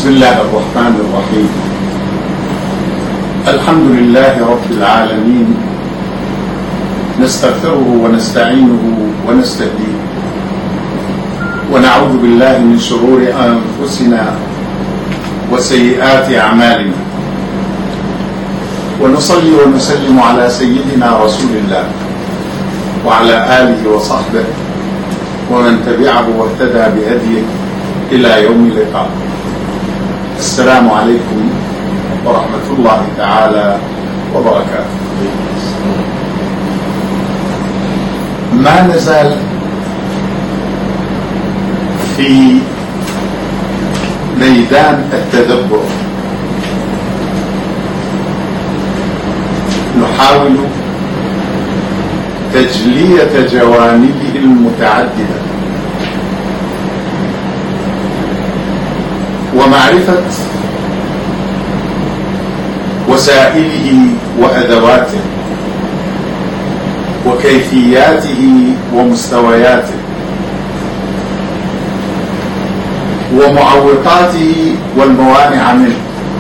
بسم الله الرحمن الرحيم. الحمد لله رب العالمين، نستغفره ونستعينه ونستهديه، ونعوذ بالله من شرور أنفسنا وسيئات أعمالنا، ونصلي ونسلم على سيدنا رسول الله وعلى آله وصحبه ومن تبعه واهتدى بهديه إلى يوم اللقاء. السلام عليكم ورحمة الله تعالى وبركاته. ما نزال في ميدان التدبر نحاول تجلية جوانبه المتعددة ومعرفة وسائله وأدواته وكيفياته ومستوياته ومعوقاته والموانع منه،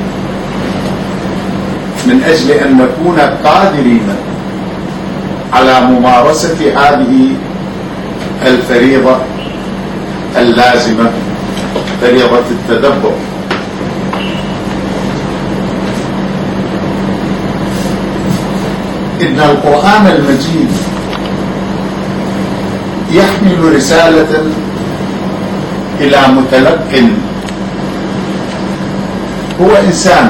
من أجل أن نكون قادرين على ممارسة هذه الفريضة اللازمة، فريضة التدبر. إن القرآن المجيد يحمل رسالة إلى متلق هو إنسان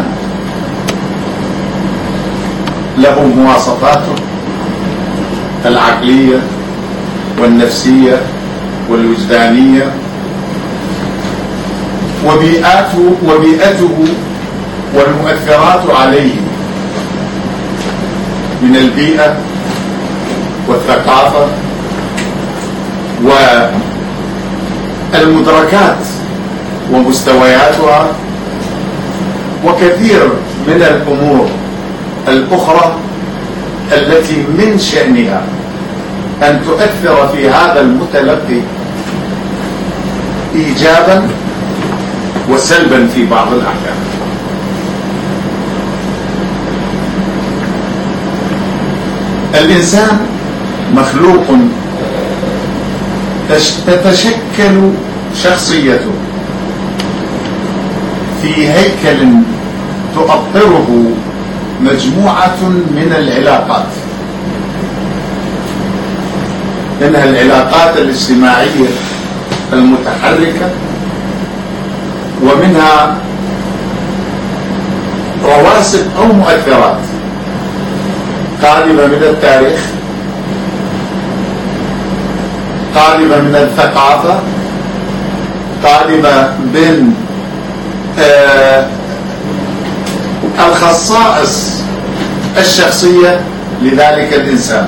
له مواصفاته العقلية والنفسية والوجدانية وبيئته والمؤثرات عليه من البيئة والثقافة والمدركات ومستوياتها، وكثير من الأمور الأخرى التي من شأنها أن تؤثر في هذا المتلقي إيجابا وسلبا في بعض الأحيان. الإنسان مخلوق تتشكل شخصيته في هيكل تؤطره مجموعة من العلاقات، منها العلاقات الاجتماعية المتحركة، ومنها رواسب أو مؤثرات قادمة من التاريخ، قادمة من الثقافة، قادمة من الخصائص الشخصية لذلك الإنسان.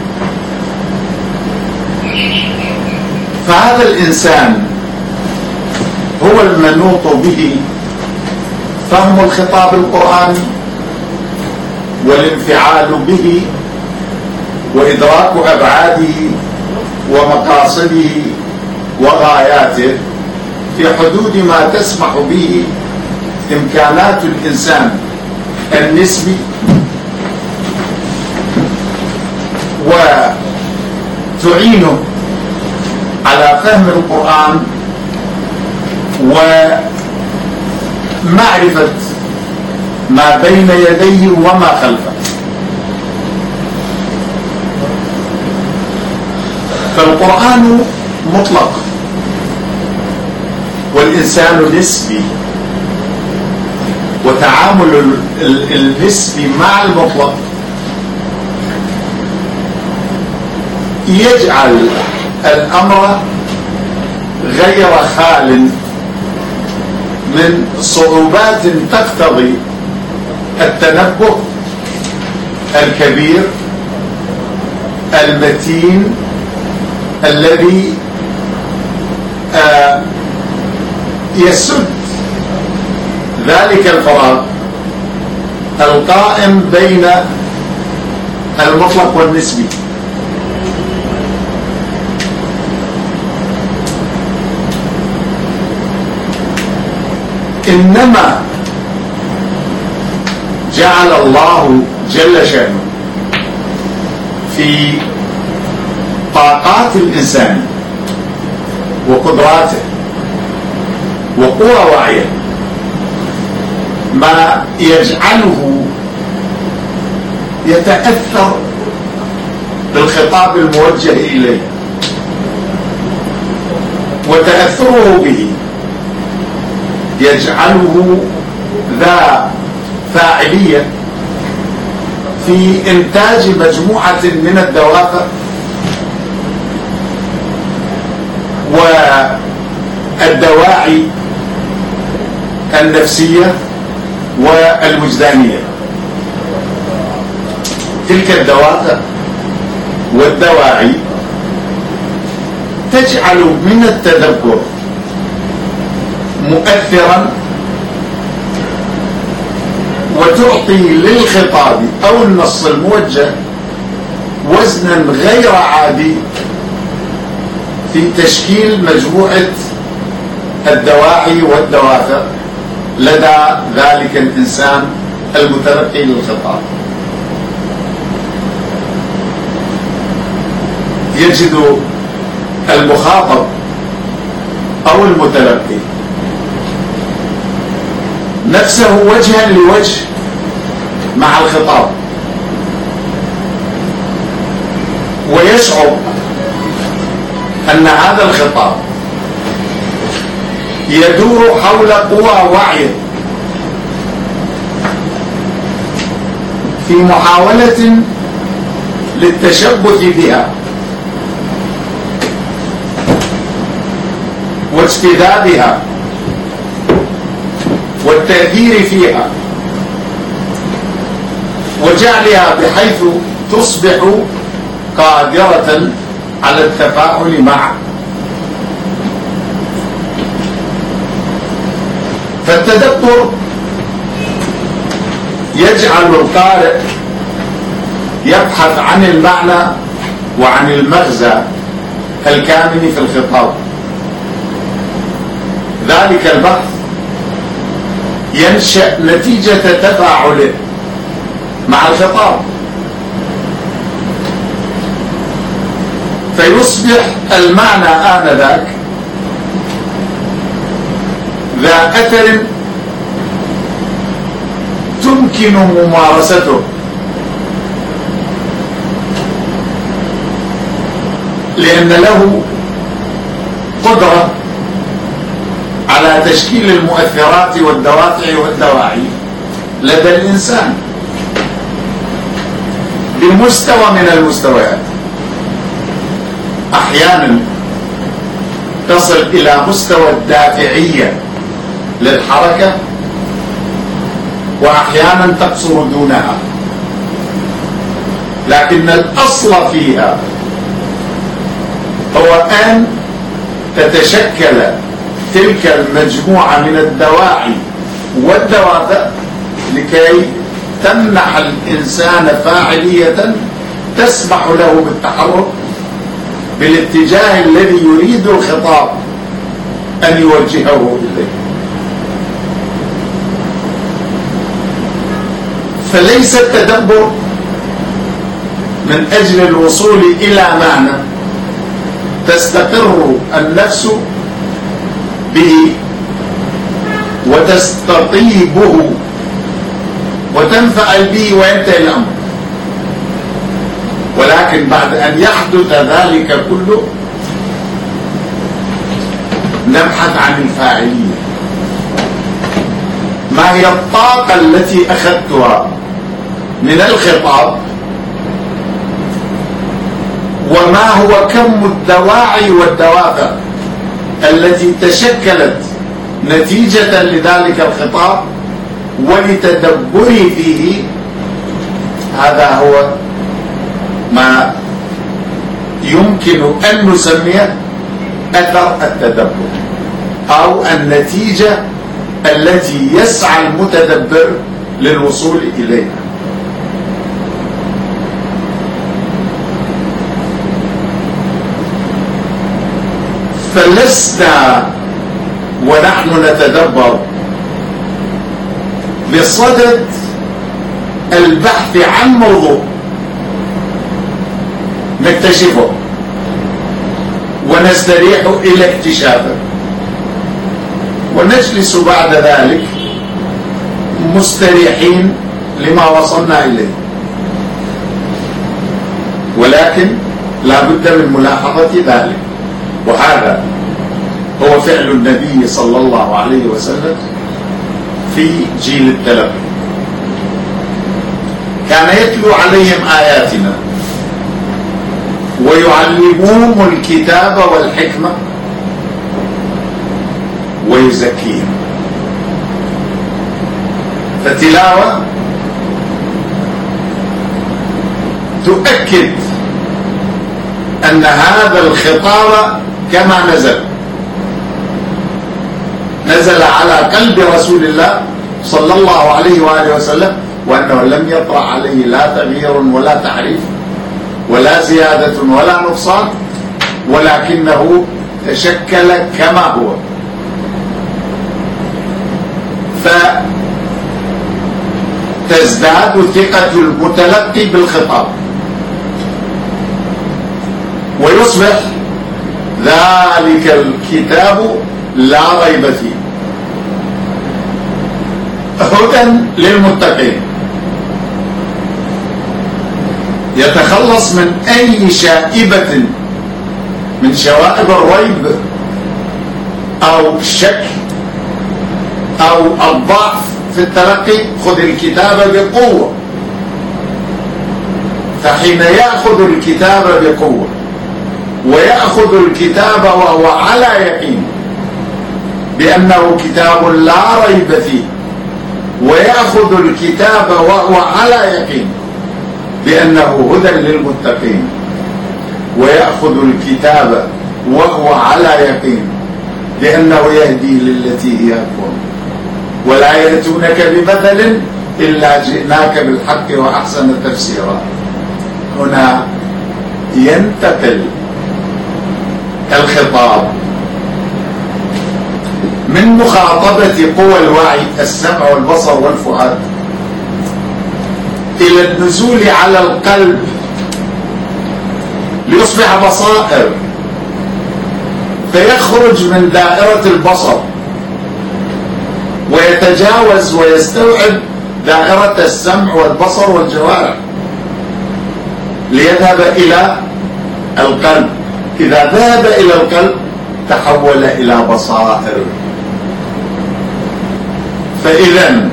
فهذا الإنسان هو المنوط به فهم الخطاب القرآني والانفعال به وإدراك أبعاده ومقاصده وغاياته في حدود ما تسمح به إمكانات الإنسان النسبي، وتعينه على فهم القرآن ومعرفة ما بين يديه وما خلفه. فالقرآن مطلق والإنسان نسبي، وتعامل النسبي مع المطلق يجعل الأمر غير خال من صعوبات تقتضي التنبه الكبير المتين الذي يسد ذلك الفراغ القائم بين المطلق والنسبي. إنما جعل الله جل شأنه في طاقات الإنسان وقدراته وقوى وعيه ما يجعله يتأثر بالخطاب الموجه إليه، وتأثره به يجعله ذا فاعلية في إنتاج مجموعة من الدوافع والدواعي النفسية والوجدانية. تلك الدوافع والدواعي تجعل من التدبر مؤثرا، وتعطي للخطاب أو النص الموجه وزنا غير عادي في تشكيل مجموعة الدواعي والدوافع لدى ذلك الإنسان المتلقي للخطاب. يجد المخاطب أو المتلقي نفسه وجها لوجه مع الخطاب، ويشعر أن هذا الخطاب يدور حول قوى وعيه في محاولة للتشبث بها واجتذابها والتأثير فيها وجعلها بحيث تصبح قادرة على التفاعل معه. فالتدبر يجعل القارئ يبحث عن المعنى وعن المغزى الكامن في الخطاب. ذلك البحث ينشأ نتيجة تفاعله مع الخطاب، فيصبح المعنى آنذاك ذا أثر تمكن ممارسته، لأن له قدرة على تشكيل المؤثرات والدوافع والدواعي لدى الإنسان بمستوى من المستويات. أحيانا تصل إلى مستوى الدافعية للحركة، وأحيانا تقصر دونها، لكن الأصل فيها هو أن تتشكل تلك المجموعة من الدواعي والدوافع لكي تمنح الإنسان فاعلية تسمح له بالتحرك بالاتجاه الذي يريد الخطاب أن يوجهه إليه. فليس التدبر من أجل الوصول إلى معنى تستقر النفس به وتستطيبه وتنفعل به وينتهي الأمر، ولكن بعد أن يحدث ذلك كله نبحث عن الفاعلية. ما هي الطاقة التي أخذتها من الخطاب، وما هو كم الدواعي والدوافع التي تشكلت نتيجة لذلك الخطاب ولتدبري فيه. هذا هو ما يمكن أن نسميه أثر التدبر أو النتيجة التي يسعى المتدبر للوصول إليها. فلسنا ونحن نتدبر بصدد البحث عن موضوع نكتشفه ونستريح إلى اكتشافه، ونجلس بعد ذلك مستريحين لما وصلنا إليه. ولكن لا بد من ملاحظة ذلك، وهذا هو فعل النبي صلى الله عليه وسلم في جيل التلقي. كان يتلو عليهم آياتنا ويعلمهم الكتاب والحكمة ويزكيهم. فالتلاوة تؤكد أن هذا الخطاب كما نزل على قلب رسول الله صلى الله عليه وآله وسلم، وأنه لم يطرأ عليه لا تغيير ولا تحريف ولا زيادة ولا نقصان، ولكنه تشكل كما هو. فتزداد ثقة المتلقي بالخطاب، ويصبح ذلك الكتاب لا ريب فيه هدى للمتقين، يتخلص من أي شائبة من شوائب الريب أو الشك أو الضعف في التلقي. خذ الكتاب بقوة، فحين يأخذ الكتاب بقوة ويأخذ الكتاب وهو على يقين بأنه كتاب لا ريب فيه، ويأخذ الكتاب وهو على يقين بأنه هدى للمتقين، ويأخذ الكتاب وهو على يقين بأنه يهدي للتي هي أقوم، ولا يأتونك بمثل إلا جئناك بالحق وأحسن تفسيرا. هنا ينتقل الخطاب من مخاطبة قوى الوعي السمع والبصر والفؤاد إلى النزول على القلب ليصبح بصائر، فيخرج من دائرة البصر ويتجاوز ويستوعب دائرة السمع والبصر والجوارح ليذهب إلى القلب. إذا ذهب إلى القلب تحول إلى بصائر. فإذا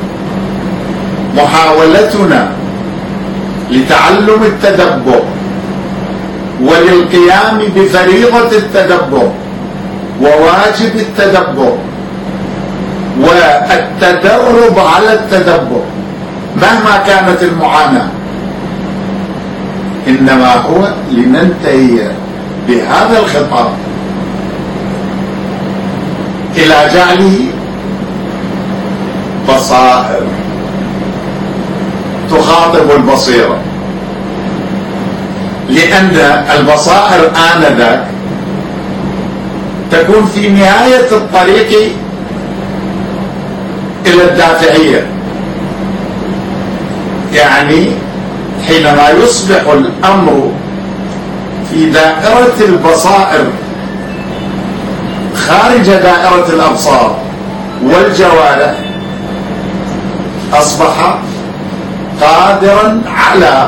محاولتنا لتعلم التدبر وللقيام بفريضة التدبر وواجب التدبر والتدرب على التدبر مهما كانت المعاناة، إنما هو لننتهي بهذا الخطاب إلى جعله بصائر تخاطب البصيرة، لأن البصائر آنذاك تكون في نهاية الطريق إلى الدافعية. يعني حينما يصبح الأمر في دائرة البصائر خارج دائرة الأبصار والجوارح، أصبح قادرا على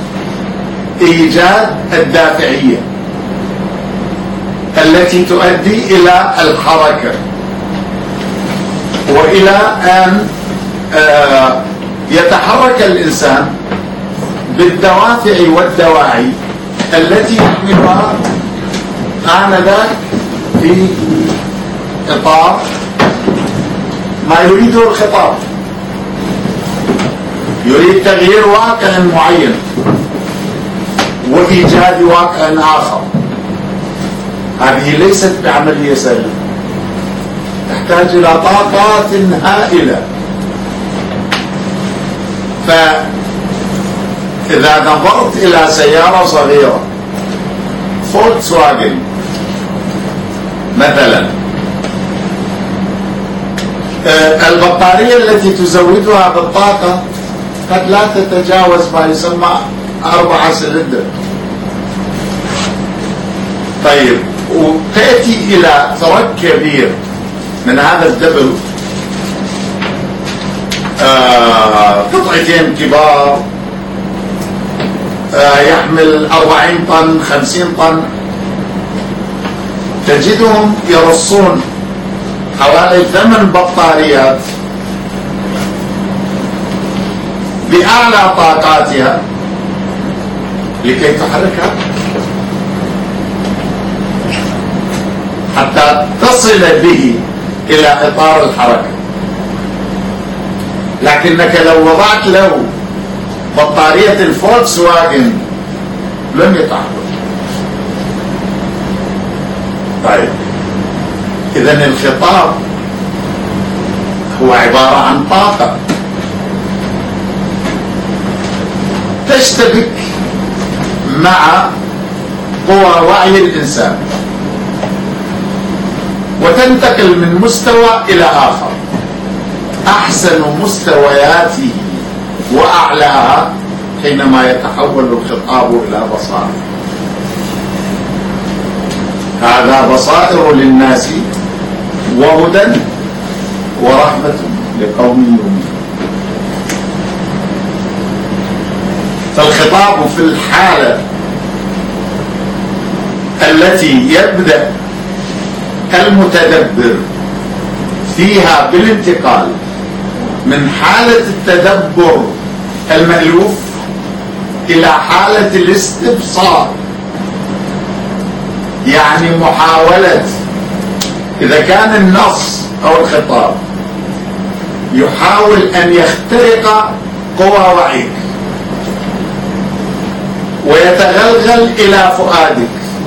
إيجاد الدافعية التي تؤدي إلى الحركة وإلى أن يتحرك الإنسان بالدوافع والدواعي التي يحملها آنذاك في إطار ما يريده الخطاب. يريد تغيير واقع معين وإيجاد واقع آخر. هذه ليست بعملية سهلة، تحتاج إلى طاقات هائلة. فإذا نظرت إلى سيارة صغيرة فولكس واجن مثلا، البطارية التي تزودها بالطاقة قد لا تتجاوز ما يسمى 4 سلندر. طيب، وتأتي إلى ترك كبير من هذا الدبل، قطعتين كبار يحمل 40 طن 50 طن، تجدهم يرصون حوالي 8 بطاريات بأعلى طاقاتها لكي تحركها حتى تصل به إلى إطار الحركة. لكنك لو وضعت له بطارية الفولكس واجن لن يتحرك. طيب، إذن الخطاب هو عبارة عن طاقة تشتبك مع قوى وعي الإنسان وتنتقل من مستوى إلى آخر. أحسن مستوياته وأعلاها حينما يتحول الخطاب إلى بصائر. هذا بصائر للناس وهدى ورحمة لقوم يؤمنون. فالخطاب في الحالة التي يبدأ المتدبر فيها بالانتقال من حالة التدبر المألوف إلى حالة الاستبصار، يعني محاولة، إذا كان النص أو الخطاب يحاول أن يخترق قوى وعيك ويتغلغل إلى فؤادك،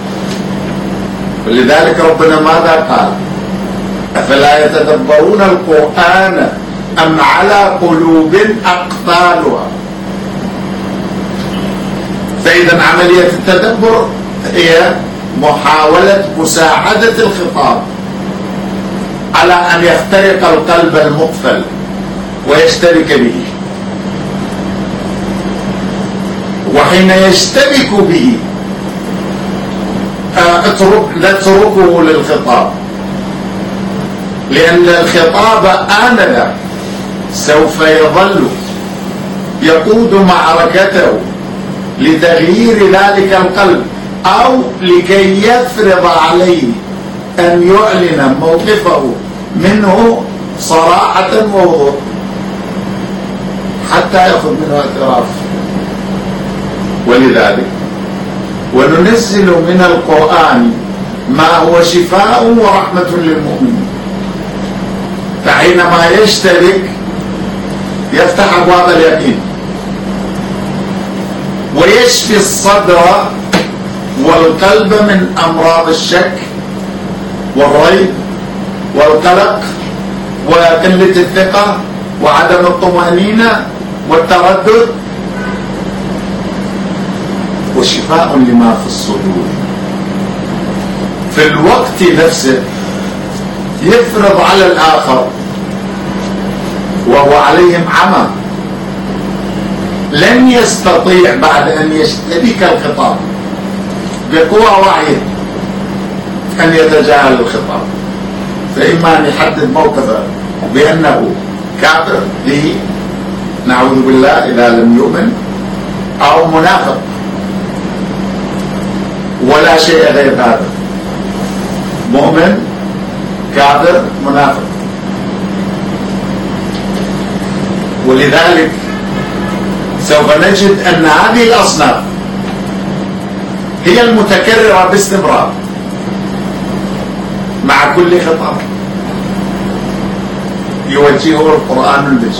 ولذلك ربنا ماذا قال؟ أفلا يتدبرون القرآن أم على قلوب أقفالها؟ فإذا عملية التدبر هي محاولة مساعدة الخطاب على أن يخترق القلب المقفل ويشتبك به، وحين يشتبك به نتركه للخطاب، لأن الخطاب آنذاك سوف يظل يقود معركته لتغيير ذلك القلب أو لكي يفرض عليه أن يعلن موقفه منه صراحة ووضوح حتى يأخذ منه اعتراف. ولذلك وننزل من القرآن ما هو شفاء ورحمة للمؤمنين. فحينما يشتبك يفتح أبواب اليقين ويشفي الصدر والقلب من أمراض الشك والريب والقلق وقلة الثقة وعدم الطمأنينة والتردد، وشفاء لما في الصدور. في الوقت نفسه يفرض على الآخر وهو عليهم عمى، لن يستطيع بعد أن يشتبك الخطاب بقوى وعيه أن يتجاهل الخطاب، فإما أن يحدد موقفه بأنه كافر به نعوذ بالله إذا لم يؤمن، أو منافق، ولا شيء غير هذا، مؤمن كافر منافق. ولذلك سوف نجد أن هذه الأصناف هي المتكررة باستمرار مع كل خطاب يوجهه القرآن المجيد،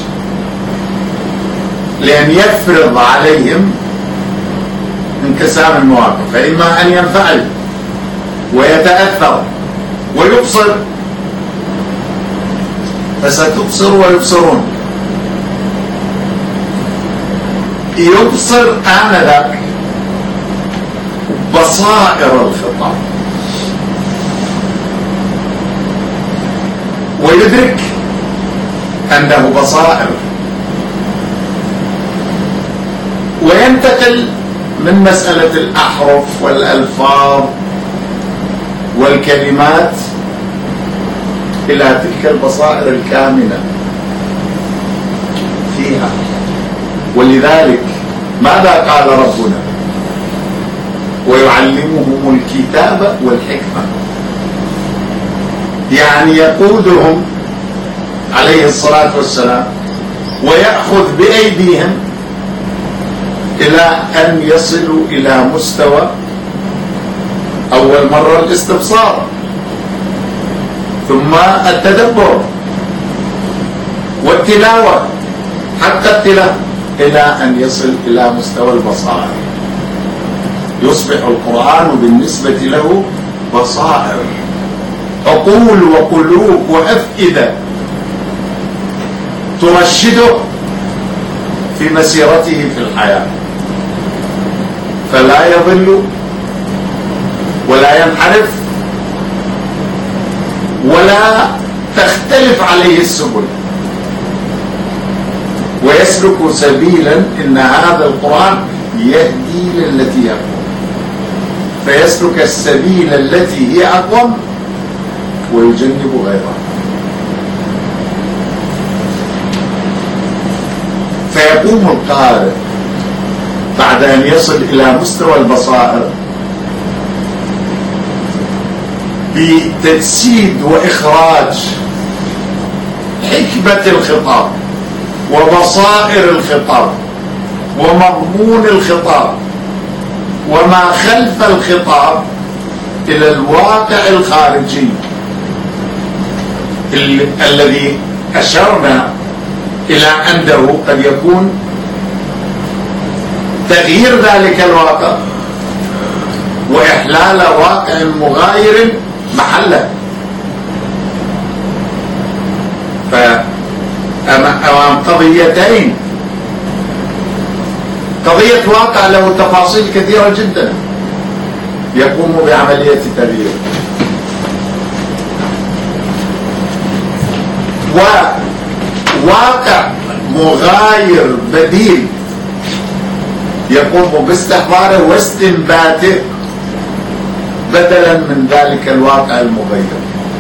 لأن يفرض عليهم انقسام المواقف، فإما أن ينفعل ويتأثر ويبصر، فستبصر ويبصرون، يبصر آنذاك بصائر الخطاب ويدرك عنده بصائر. وينتقل من مسألة الأحرف والألفاظ والكلمات إلى تلك البصائر الكامنة فيها. ولذلك ماذا قال ربنا؟ ويعلمهم الكتاب والحكمة، يعني يقودهم عليه الصلاة والسلام ويأخذ بأيديهم إلى أن يصلوا إلى مستوى أول مرة الاستبصار، ثم التدبر والتلاوة حتى التلاوة، إلى أن يصل إلى مستوى البصائر، يصبح القرآن بالنسبة له بصائر، عقول وقلوب وأفئدة ترشده في مسيرته في الحياة، فلا يضل ولا ينحرف ولا تختلف عليه السبل، ويسلك سبيلا إن هذا القرآن يهدي للتي هي أقوم، فيسلك السبيل التي هي أقوم ويجنب غيرها. فيقوم القارئ بعد أن يصل إلى مستوى البصائر بتجسيد وإخراج حكمة الخطاب وبصائر الخطاب ومضمون الخطاب وما خلف الخطاب إلى الواقع الخارجي الذي أشرنا إلى أنه قد يكون تغيير ذلك الواقع وإحلال واقع مغاير محله. فأمام قضيتين، قضية واقع له تفاصيل كثيرة جدا يقوم بعملية تغيير، وواقع مغاير بديل يقوم باستحضاره واستنباته بدلا من ذلك الواقع المغير.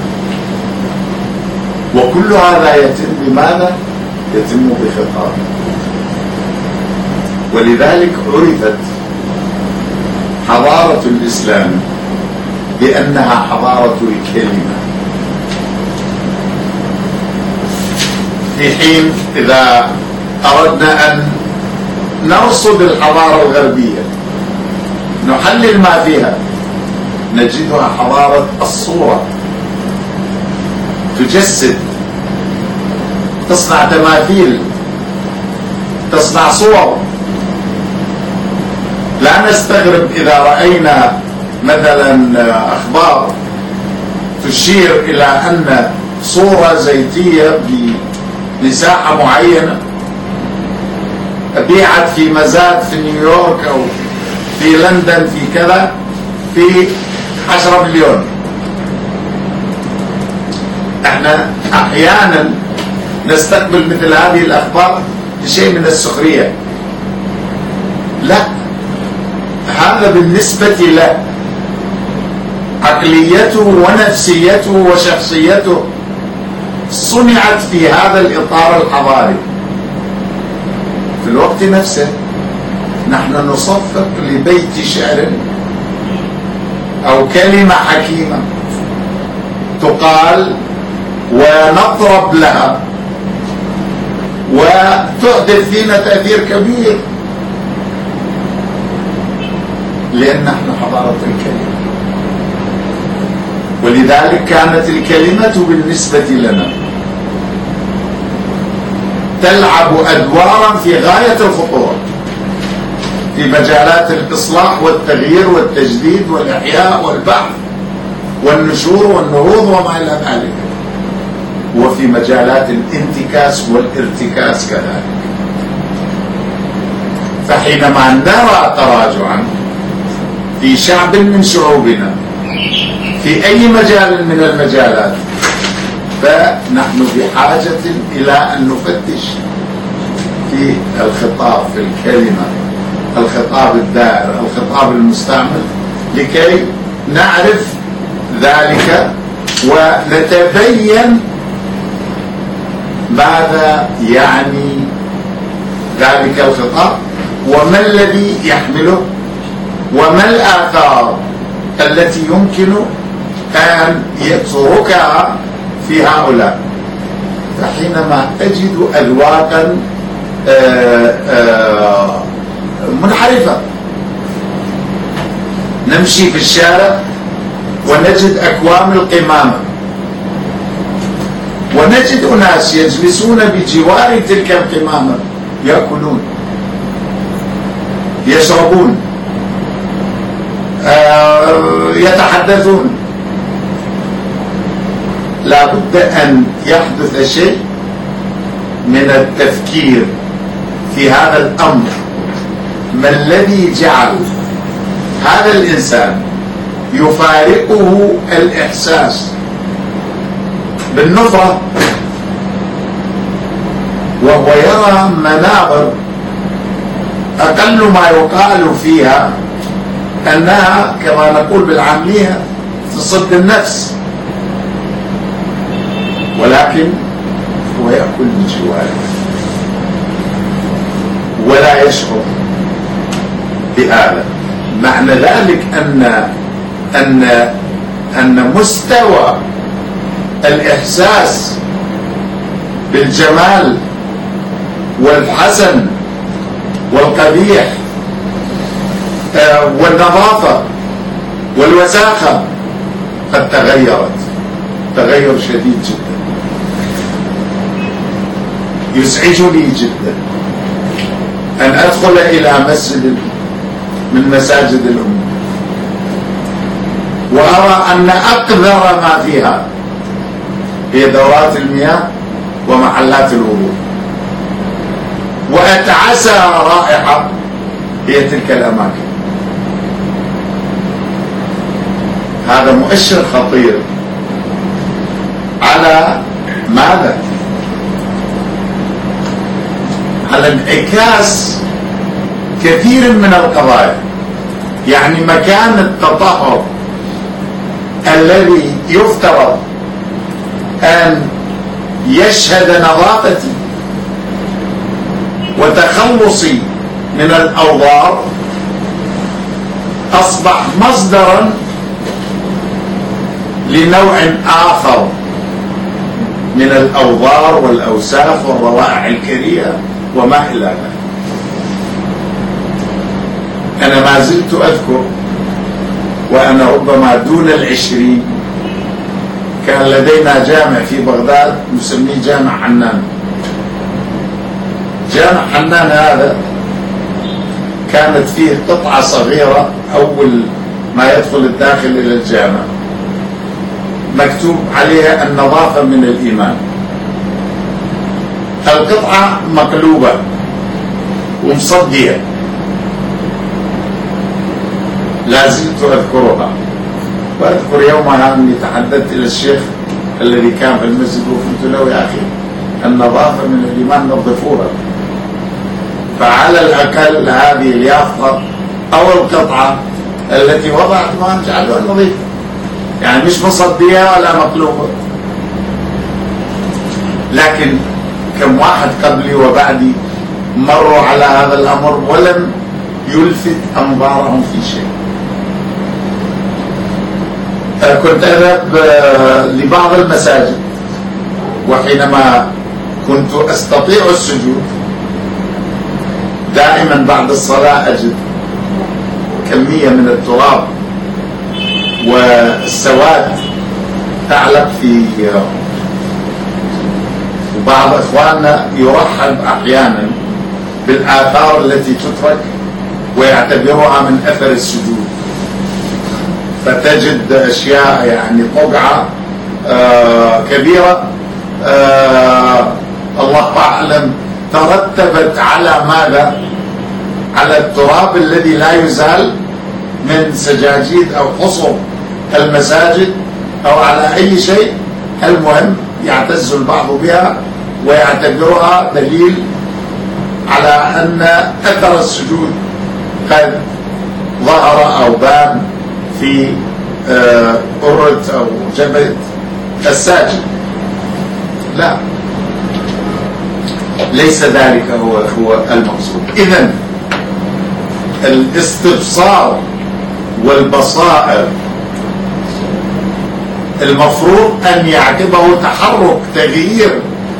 وكل هذا يتم بماذا؟ يتم بخطاب. ولذلك عرفت حضارة الإسلام بأنها حضارة الكلمة، في حين إذا أردنا أن نرصد الحضارة الغربية نحلل ما فيها نجدها حضارة الصورة، تجسد، تصنع تماثيل، تصنع صور. لا نستغرب إذا رأينا مثلا أخبار تشير إلى أن صورة زيتية بمساحة معينة بيعت في مزاد في نيويورك أو في لندن في كذا في 10 مليون. احنا احيانا نستقبل مثل هذه الاخبار بشيء من السخرية. لا، هذا بالنسبة له عقليته ونفسيته وشخصيته صنعت في هذا الإطار الحضاري. في الوقت نفسه نحن نصفق لبيت شعر أو كلمة حكيمة تقال ونطرب لها وتحدث فينا تأثير كبير، لأن نحن حضارة الكلمة. ولذلك كانت الكلمة بالنسبة لنا تلعب أدوارا في غاية الخطورة في مجالات الإصلاح والتغيير والتجديد والإحياء والبحث والنشور والنهوض وما إلى ذلك، وفي مجالات الانتكاس والارتكاس كذلك. فحينما نرى تراجعا في شعب من شعوبنا في أي مجال من المجالات فنحن بحاجة إلى أن نفتش في الخطاب، في الكلمة، الخطاب الدائر، الخطاب المستعمل، لكي نعرف ذلك ونتبين ماذا يعني ذلك الخطاب وما الذي يحمله وما الآثار التي يمكن أن يتركها في هؤلاء. فحينما أجد أذواقا منحرفة، نمشي في الشارع ونجد أكوام القمامة، ونجد أناس يجلسون بجوار تلك القمامة يأكلون يشربون يتحدثون. لا بد أن يحدث شيء من التفكير في هذا الأمر. ما الذي جعل هذا الإنسان يفارقه الإحساس بالنفرة وهو يرى مناظر أقل ما يقال فيها أنها كما نقول بالعامية تصد النفس، ولكن هو يأكل بجواره ولا يشعر بهذا. معنى ذلك أن مستوى الإحساس بالجمال والحسن والقبيح والنظافة والوساخة قد تغيرت تغير شديد جدا، يزعجني جدا أن أدخل إلى مسجد من مساجد الأمة وأرى أن أقذر ما فيها هي دورات المياه ومحلات الوضوء، وأتعسى رائحة هي تلك الأماكن. هذا مؤشر خطير على ماذا؟ على انعكاس كثير من القضايا. يعني مكان التطهر الذي يفترض أن يشهد نظافتي وتخلصي من الأوضار أصبح مصدرا لنوع آخر من الأوضار والأوساخ والروائح الكريهة وما إلى ذلك. أنا ما زلت أذكر وأنا ربما دون 20 كان لدينا جامع في بغداد نسميه جامع حنان. جامع حنان هذا كانت فيه قطعة صغيرة أول ما يدخل الداخل إلى الجامع مكتوب عليها النظافة من الإيمان. القطعة مقلوبة ومصدية، لا زلت أذكرها. وأذكر يومها أني تحدثت إلى الشيخ الذي كان في المسجد وقلت له يا أخي النظافة من الإيمان نظفوها، فعلى الأقل هذه اليافطة أو القطعة التي وضعتها نجعلها نظيفة، يعني مش مصدية ولا مقلوبة. لكن كم واحد قبلي وبعدي مروا على هذا الأمر ولم يلفت أنظارهم في شيء. كنت أذهب لبعض المساجد وحينما كنت أستطيع السجود دائما بعد الصلاة أجد كمية من التراب والسواد تعلق في، وبعض إخواننا يرحب أحيانا بالآثار التي تترك ويعتبرها من أثر السجود، فتجد أشياء يعني طبعة كبيرة الله أعلم ترتبت على ماذا؟ على التراب الذي لا يزال من سجاجيد أو حصر المساجد أو على أي شيء. المهم يعتز البعض بها ويعتبرها دليل على أن أثر السجود قد ظهر أو بان في قرة أو جبهة الساجد. لا، ليس ذلك هو المقصود. إذن الاستبصار والبصائر المفروض أن يعقبه تحرك، تغيير،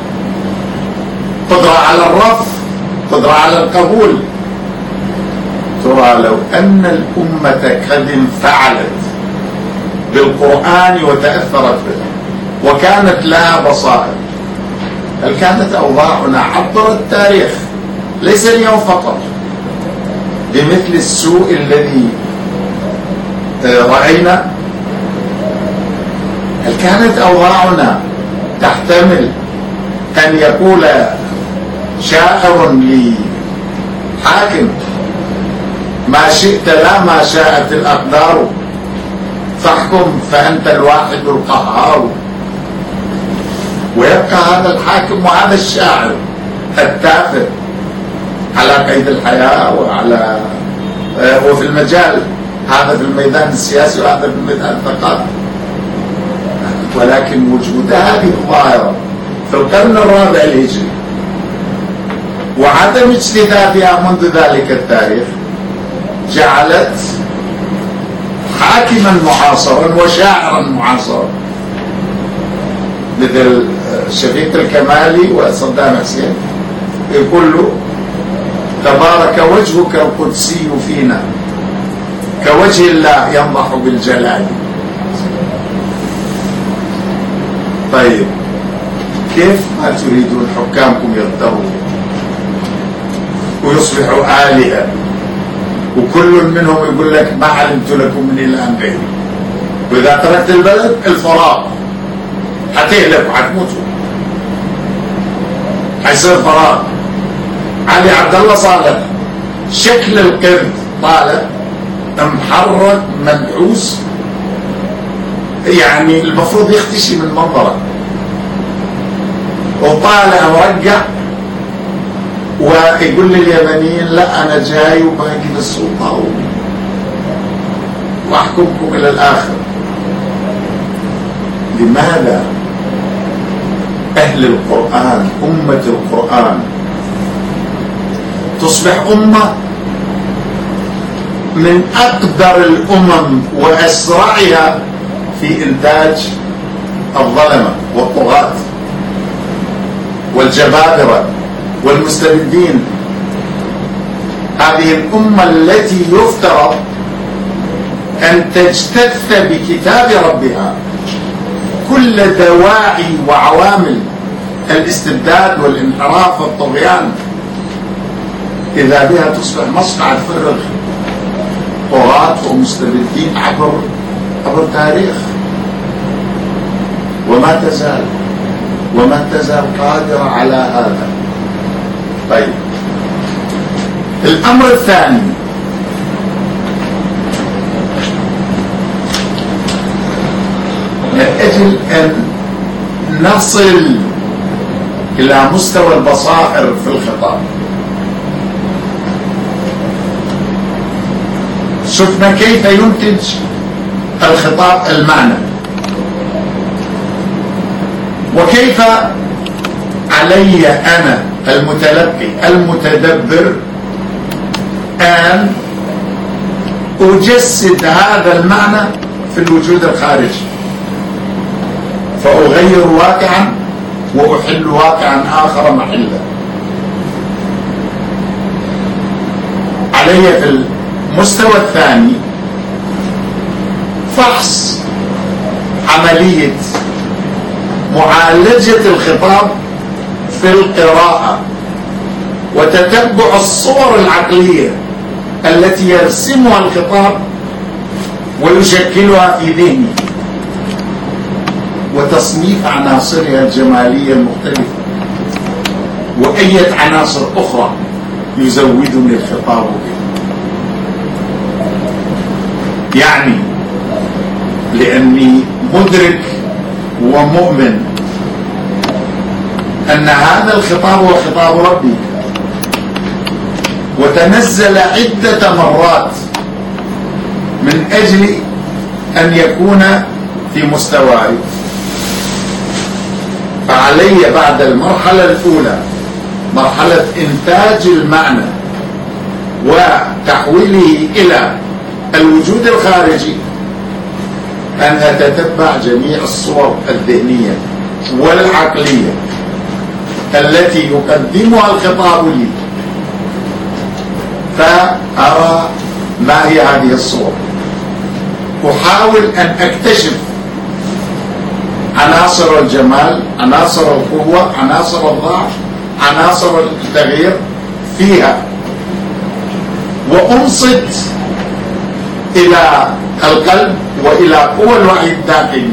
قدرة على الرفض، قدرة على القبول. ترى لو أن الأمة قد انفعلت بالقرآن وتأثرت به وكانت لها بصائر، هل كانت أوضاعنا عبر التاريخ ليس اليوم فقط بمثل السوء الذي رأينا؟ هل كانت أوضاعنا تحتمل أن يقول شاعر لحاكم ما شئت لا ما شاءت الأقدار فاحكم فأنت الواحد القهار، ويبقى هذا الحاكم وهذا الشاعر التافه على قيد الحياة وعلى وفي المجال هذا في الميدان السياسي وهذا في الميدان الثقافي. ولكن وجود هذه الظاهرة في القرن الرابع الهجري وعدم اجتثاثها منذ ذلك التاريخ جعلت حاكما معاصرا وشاعرا معاصرا مثل شفيق الكمالي وصدام حسين يقول له تبارك وجهك القدسي فينا كوجه الله ينضح بالجلال. طيب كيف ما تريدون حكامكم يغتروا ويصبحوا آلهة وكل منهم يقول لك ما علمت لكم من إله غيري، وإذا تركت البلد الفراغ حتهلك وحتموتوا، حيصير فراغ. علي عبد الله صالح شكل القرد طالع محرك مدعوس، يعني المفروض يختشي من منظره، وطالع مرجع ويقول لليمنيين لا أنا جاي وباقي بالسلطة وأحكمكم إلى الآخر. لماذا أهل القرآن أمة القرآن تصبح أمة من أقدر الأمم وأسرعها في إنتاج الظلمة والطغاة والجبابرة والمستبدين؟ هذه الأمة التي يفترض أن تجتث بكتاب ربها كل دواعي وعوامل الاستبداد والانحراف والطغيان، إذا بها تصبح مصنع فرغ طغاة ومستبدين عبر تاريخ، وما تزال قادرة على هذا. طيب الأمر الثاني، من أجل أن نصل إلى مستوى البصائر في الخطاب، شفنا كيف ينتج الخطاب المعنى، وكيف علي أنا المتلقي المتدبر أن أجسد هذا المعنى في الوجود الخارجي، فأغير واقعا وأحل واقعا آخر محله. علي في المستوى الثاني فحص عملية معالجة الخطاب في القراءة وتتبع الصور العقلية التي يرسمها الخطاب ويشكلها في ذهني، وتصنيف عناصرها الجمالية المختلفة، وأية عناصر أخرى يزودني الخطاب بها. يعني لأني مدرك ومؤمن أن هذا الخطاب هو خطاب ربي، وتنزل عدة مرات من أجل أن يكون في مستواي. فعلي بعد المرحلة الأولى، مرحلة إنتاج المعنى وتحويله إلى الوجود الخارجي، أن أتتبع جميع الصور الذهنية والعقلية التي يقدمها الخطاب لي، فأرى ما هي هذه الصور. أحاول أن أكتشف عناصر الجمال، عناصر القوة، عناصر الضعف، عناصر التغيير فيها، وأنصت إلى القلب وإلى قوى الوعي الداخلي،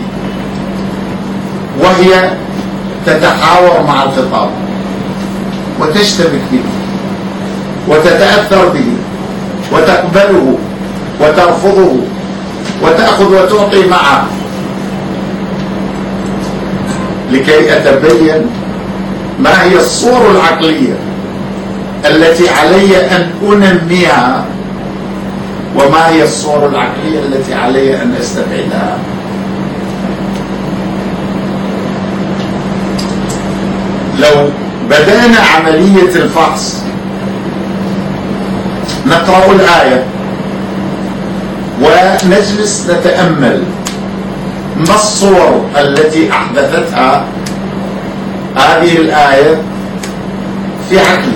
وهي تتحاور مع الخطاب وتشتبك به وتتأثر به وتقبله وترفضه وتأخذ وتعطي معه، لكي أتبين ما هي الصور العقلية التي علي أن أنميها، وما هي الصور العقلية التي علي أن أستبعدها. لو بدأنا عملية الفحص، نقرأ الآية ونجلس نتأمل ما الصور التي أحدثتها هذه الآية في عقلي،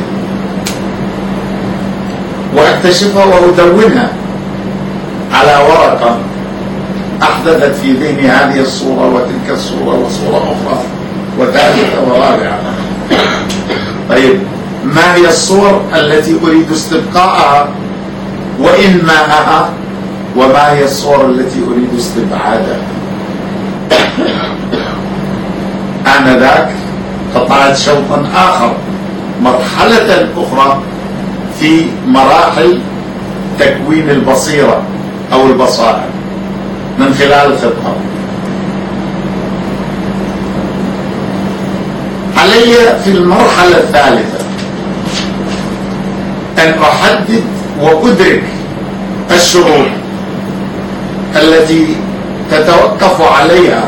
وأكتشفها وأدونها على ورقة أحدثت في ذهني هذه الصورة وتلك الصورة وصورة أخرى وثالثة ورابعة. طيب، ما هي الصور التي أريد استبقاءها وإنماءها، وما هي الصور التي أريد استبعادها؟ آنذاك قطعت شوطا آخر، مرحلة أخرى في مراحل تكوين البصيرة أو البصائر من خلال الخطاب. علي في المرحلة الثالثة أن أحدد وأدرك الشروط التي تتوقف عليها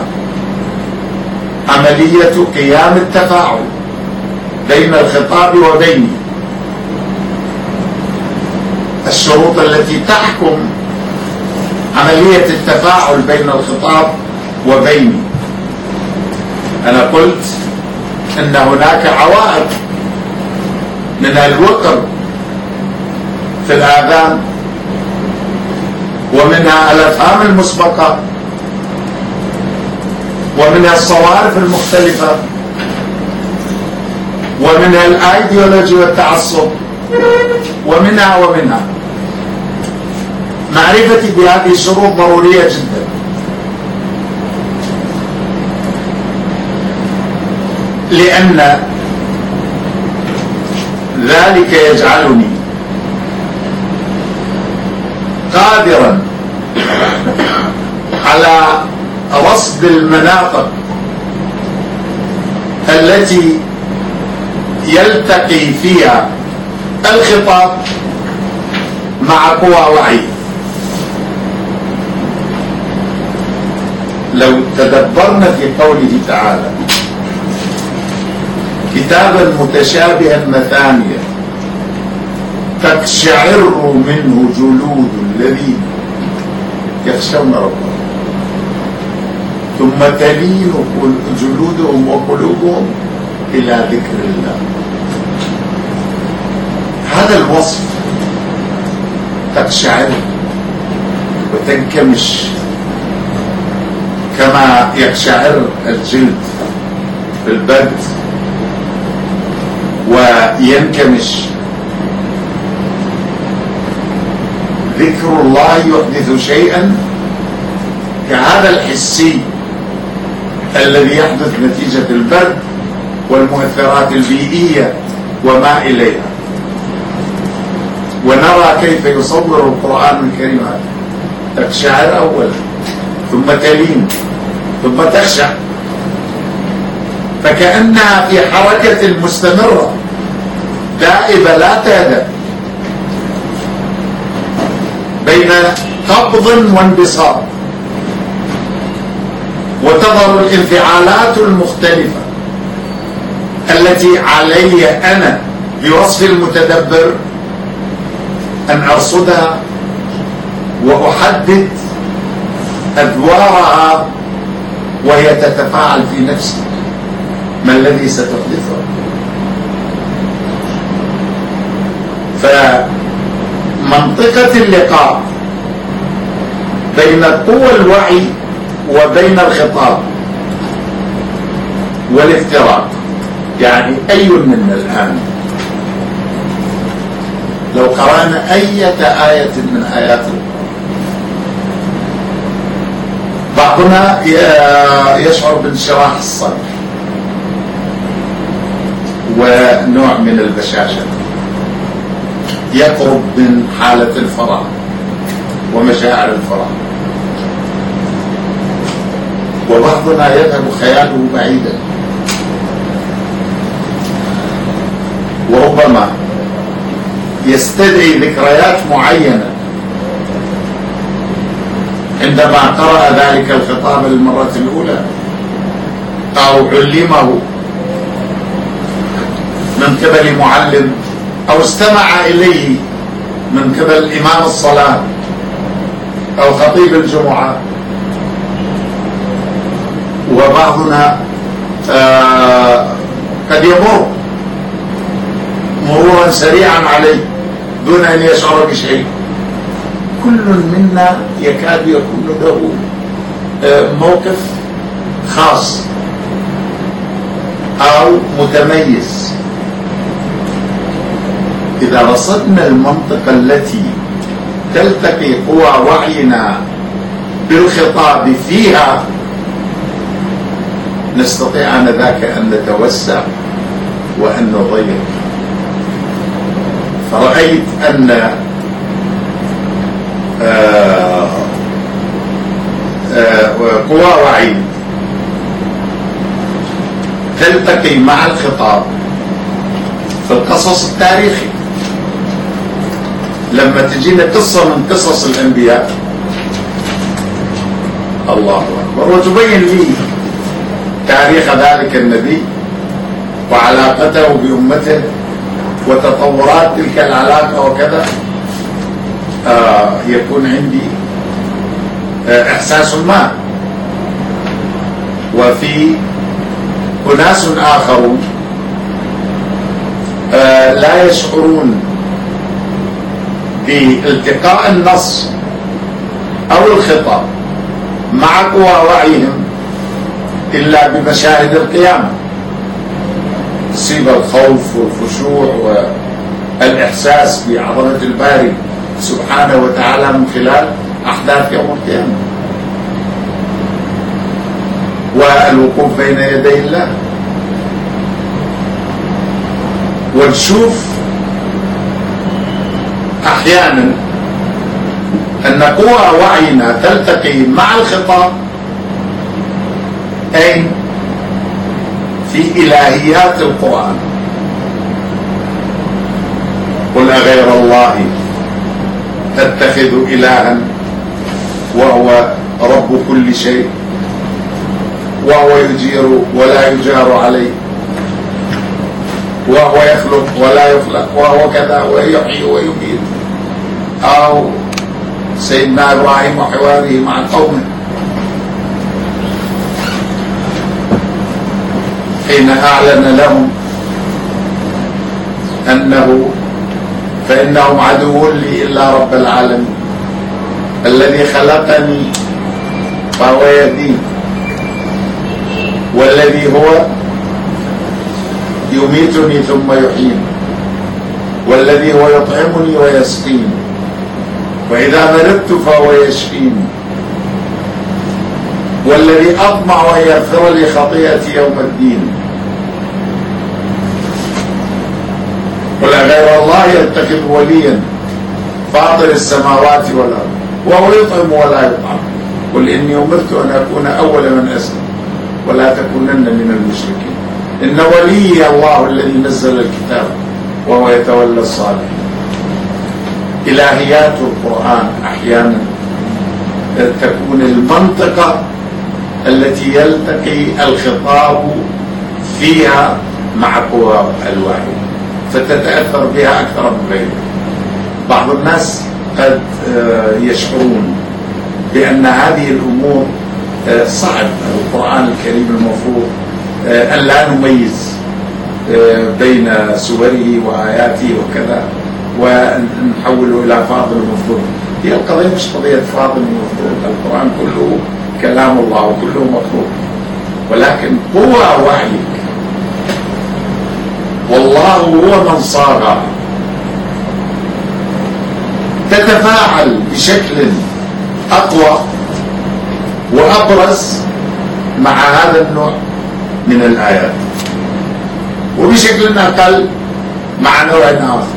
عملية قيام التفاعل بين الخطاب وبيني، الشروط التي تحكم عملية التفاعل بين الخطاب وبيني. أنا قلت أن هناك عوائق من الوقر في الآذان، ومنها الأفهام المسبقة، ومنها الصوارف المختلفة، ومنها الأيديولوجي والتعصب، ومنها معرفتي بهذه الشروط ضرورية جدا. لأن ذلك يجعلني قادرا على رصد المناطق التي يلتقي فيها الخطاب مع قوى وعي. لو تدبرنا في قوله تعالى: كتابا متشابها مثانية تقشعر منه جلود الذين يخشون ربهم ثم تلين جلودهم وقلوبهم إلى ذكر الله. هذا الوصف، تقشعر وتنكمش كما يقشعر الجلد في البرد وينكمش، ذكر الله يحدث شيئا كهذا الحسي الذي يحدث نتيجة البرد والمؤثرات البيئية وما إليها. ونرى كيف يصور القرآن الكريم هذا: تقشعر أولا ثم تلين ثم تخشع. فكأنها في حركة مستمرة دائبة لا تهدأ بين قبض وانبساط، وتظهر الانفعالات المختلفة التي علي أنا بوصف المتدبر أن أرصدها وأحدد أدوارها وهي تتفاعل في نفسي، ما الذي ستحدثه. فمنطقة اللقاء بين قوى الوعي وبين الخطاب والافتراق، يعني أي منا الآن لو قرأنا أي آية من آيات القرآن بعضنا يشعر بانشراح الصدر ونوع من البشاشة، يقرب من حالة الفرح ومشاعر الفرح، وبعضنا يذهب خياله بعيدا، وربما يستدعي ذكريات معينة عندما قرأ ذلك الخطاب للمرة الأولى أو علمه من قبل معلم أو استمع إليه من قبل إمام الصلاة أو خطيب الجمعة. وبعضنا قد يمر مرورا سريعا عليه دون أن يشعر بشيء. كل منا يكاد يكون له موقف خاص أو متميز. إذا رصدنا المنطقة التي تلتقي قوى وعينا بالخطاب فيها نستطيع آنذاك أن نتوسع وأن نضيق. فرأيت أن قوى وعي تلتقي مع الخطاب في القصص التاريخي. لما تجينا قصة من قصص الأنبياء الله أكبر وتبين لي تاريخ ذلك النبي وعلاقته بأمته وتطورات تلك العلاقة وكذا، يكون عندي إحساس ما. وفي أناس آخرون لا يشعرون بالتقاء النص أو الخطاب مع قوى وعيهم إلا بمشاهد القيامة، تصيب الخوف والخشوع والإحساس بعظمة الباري سبحانه وتعالى من خلال أحداث يوم القيامة والوقوف بين يدي الله. ونشوف أحيانا أن قوى وعينا تلتقي مع الخطاب أي في إلهيات القرآن. قل أغير الله تتخذ إلها وهو رب كل شيء وهو يجير ولا يجار عليه وهو يخلق ولا يخلق وهو كذا ويحيي ويميت. أو سيدنا إبراهيم وحواره مع قومه حين أعلن لهم أنه فإنهم عدو لي إلا رب العالمين الذي خلقني فهو يهدين والذي هو يميتني ثم يحييني والذي هو يطعمني ويسقيني وإذا مرضت فهو يشفيني والذي أطمع أن يغفر لي خطيئتي يوم الدين. قل غير الله يتخذ وليا فاطر السماوات والأرض وهو يطعم ولا يطعم قل إني أمرت أن أكون أول من أسلم ولا تكونن من المشركين. إن ولي الله الذي نزل الكتاب وهو يتولى الصالحين. إلهيات القرآن أحيانا تكون المنطقة التي يلتقي الخطاب فيها مع قوى الوحي فتتأثر بها أكثر من غيرها. بعض الناس قد يشعرون بأن هذه الأمور صعب. القرآن الكريم المفروض أن لا نميز بين سوره وآياته وكذا ونحوله إلى فاضل ومفضول. هي القضية مش قضية فاضل ومفضول، القرآن كله كلام الله وكله مخلوق، ولكن هو وحيك والله هو من صاغ، تتفاعل بشكل أقوى وأبرز مع هذا النوع من الآيات، وبشكل أقل مع نوع آخر.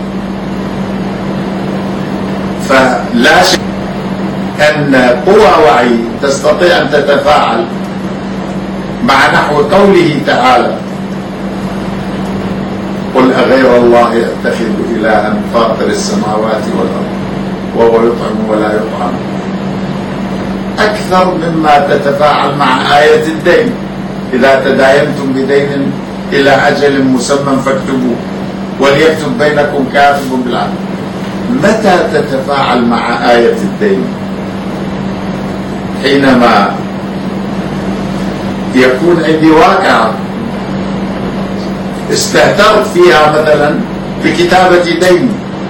فلا شك أن قوى وعي تستطيع أن تتفاعل مع نحو قوله تعالى: قل أغير الله أتخذ إلها فاطر السماوات والأرض وهو يطعم ولا يطعم، أكثر مما تتفاعل مع آية الدين: إذا تداينتم بدين إلى أجل مسمى فاكتبوه وليكتب بينكم كاتب بالعدل. متى تتفاعل مع آية الدين؟ حينما يكون عندي واقعة استهترت فيها مثلا بكتابة دين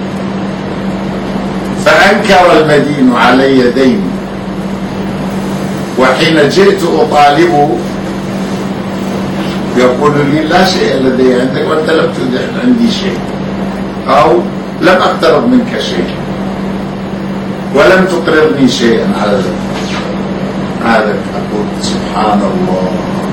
فأنكر المدين علي دين، وحين جئت أطالبه يقول لي: لا شيء لدي عندك وأنت لم تدع عندي شيء، أو لم أقترض منك شيء ولم تقرضني شيئا على هذا. أقول سبحان الله،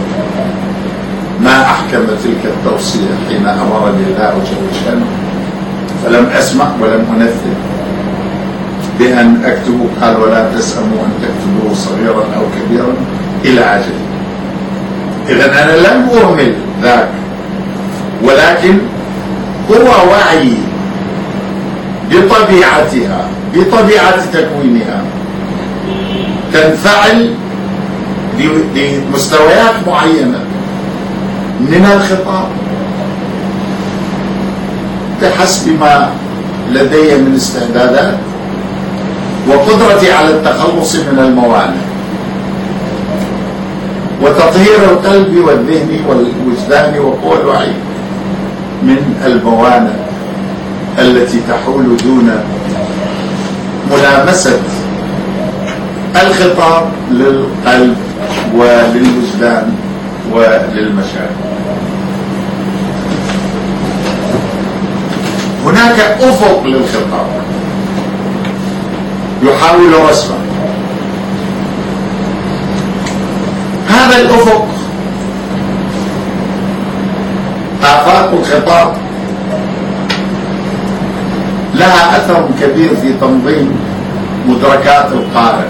ما أحكم تلك التوصية حين أمرني الله جل شأنه، فلم أسمع ولم أنفذ بأن أكتبه. قال: ولا تسأموا أن تكتبوه صغيرا أو كبيرا إلى أجل. إذن أنا لم أهمل ذاك، ولكن هو وعي بطبيعتها، بطبيعة تكوينها، تنفعل بمستويات معينة من الخطاب بحسب ما لدي من استعدادات وقدرتي على التخلص من الموانع وتطهير القلب والذهن والوجدان وقوى الوعي من الموانع التي تحول دون ملامسة الخطاب للقلب وللوجدان وللمشاعر. هناك أفق للخطاب يحاول رسمه. هذا الأفق، آفاق الخطاب، لها أثر كبير في تنظيم مدركات القارئ.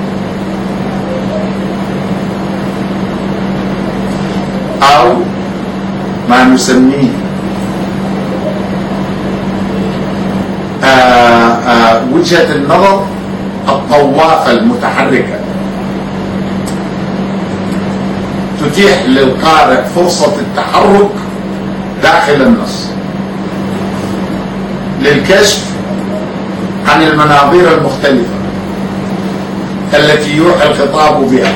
أو ما نسميه وجهة النظر الطوافة المتحركة، تتيح للقارئ فرصة التحرك داخل النص للكشف عن المناظير المختلفة التي يوحي الخطاب بها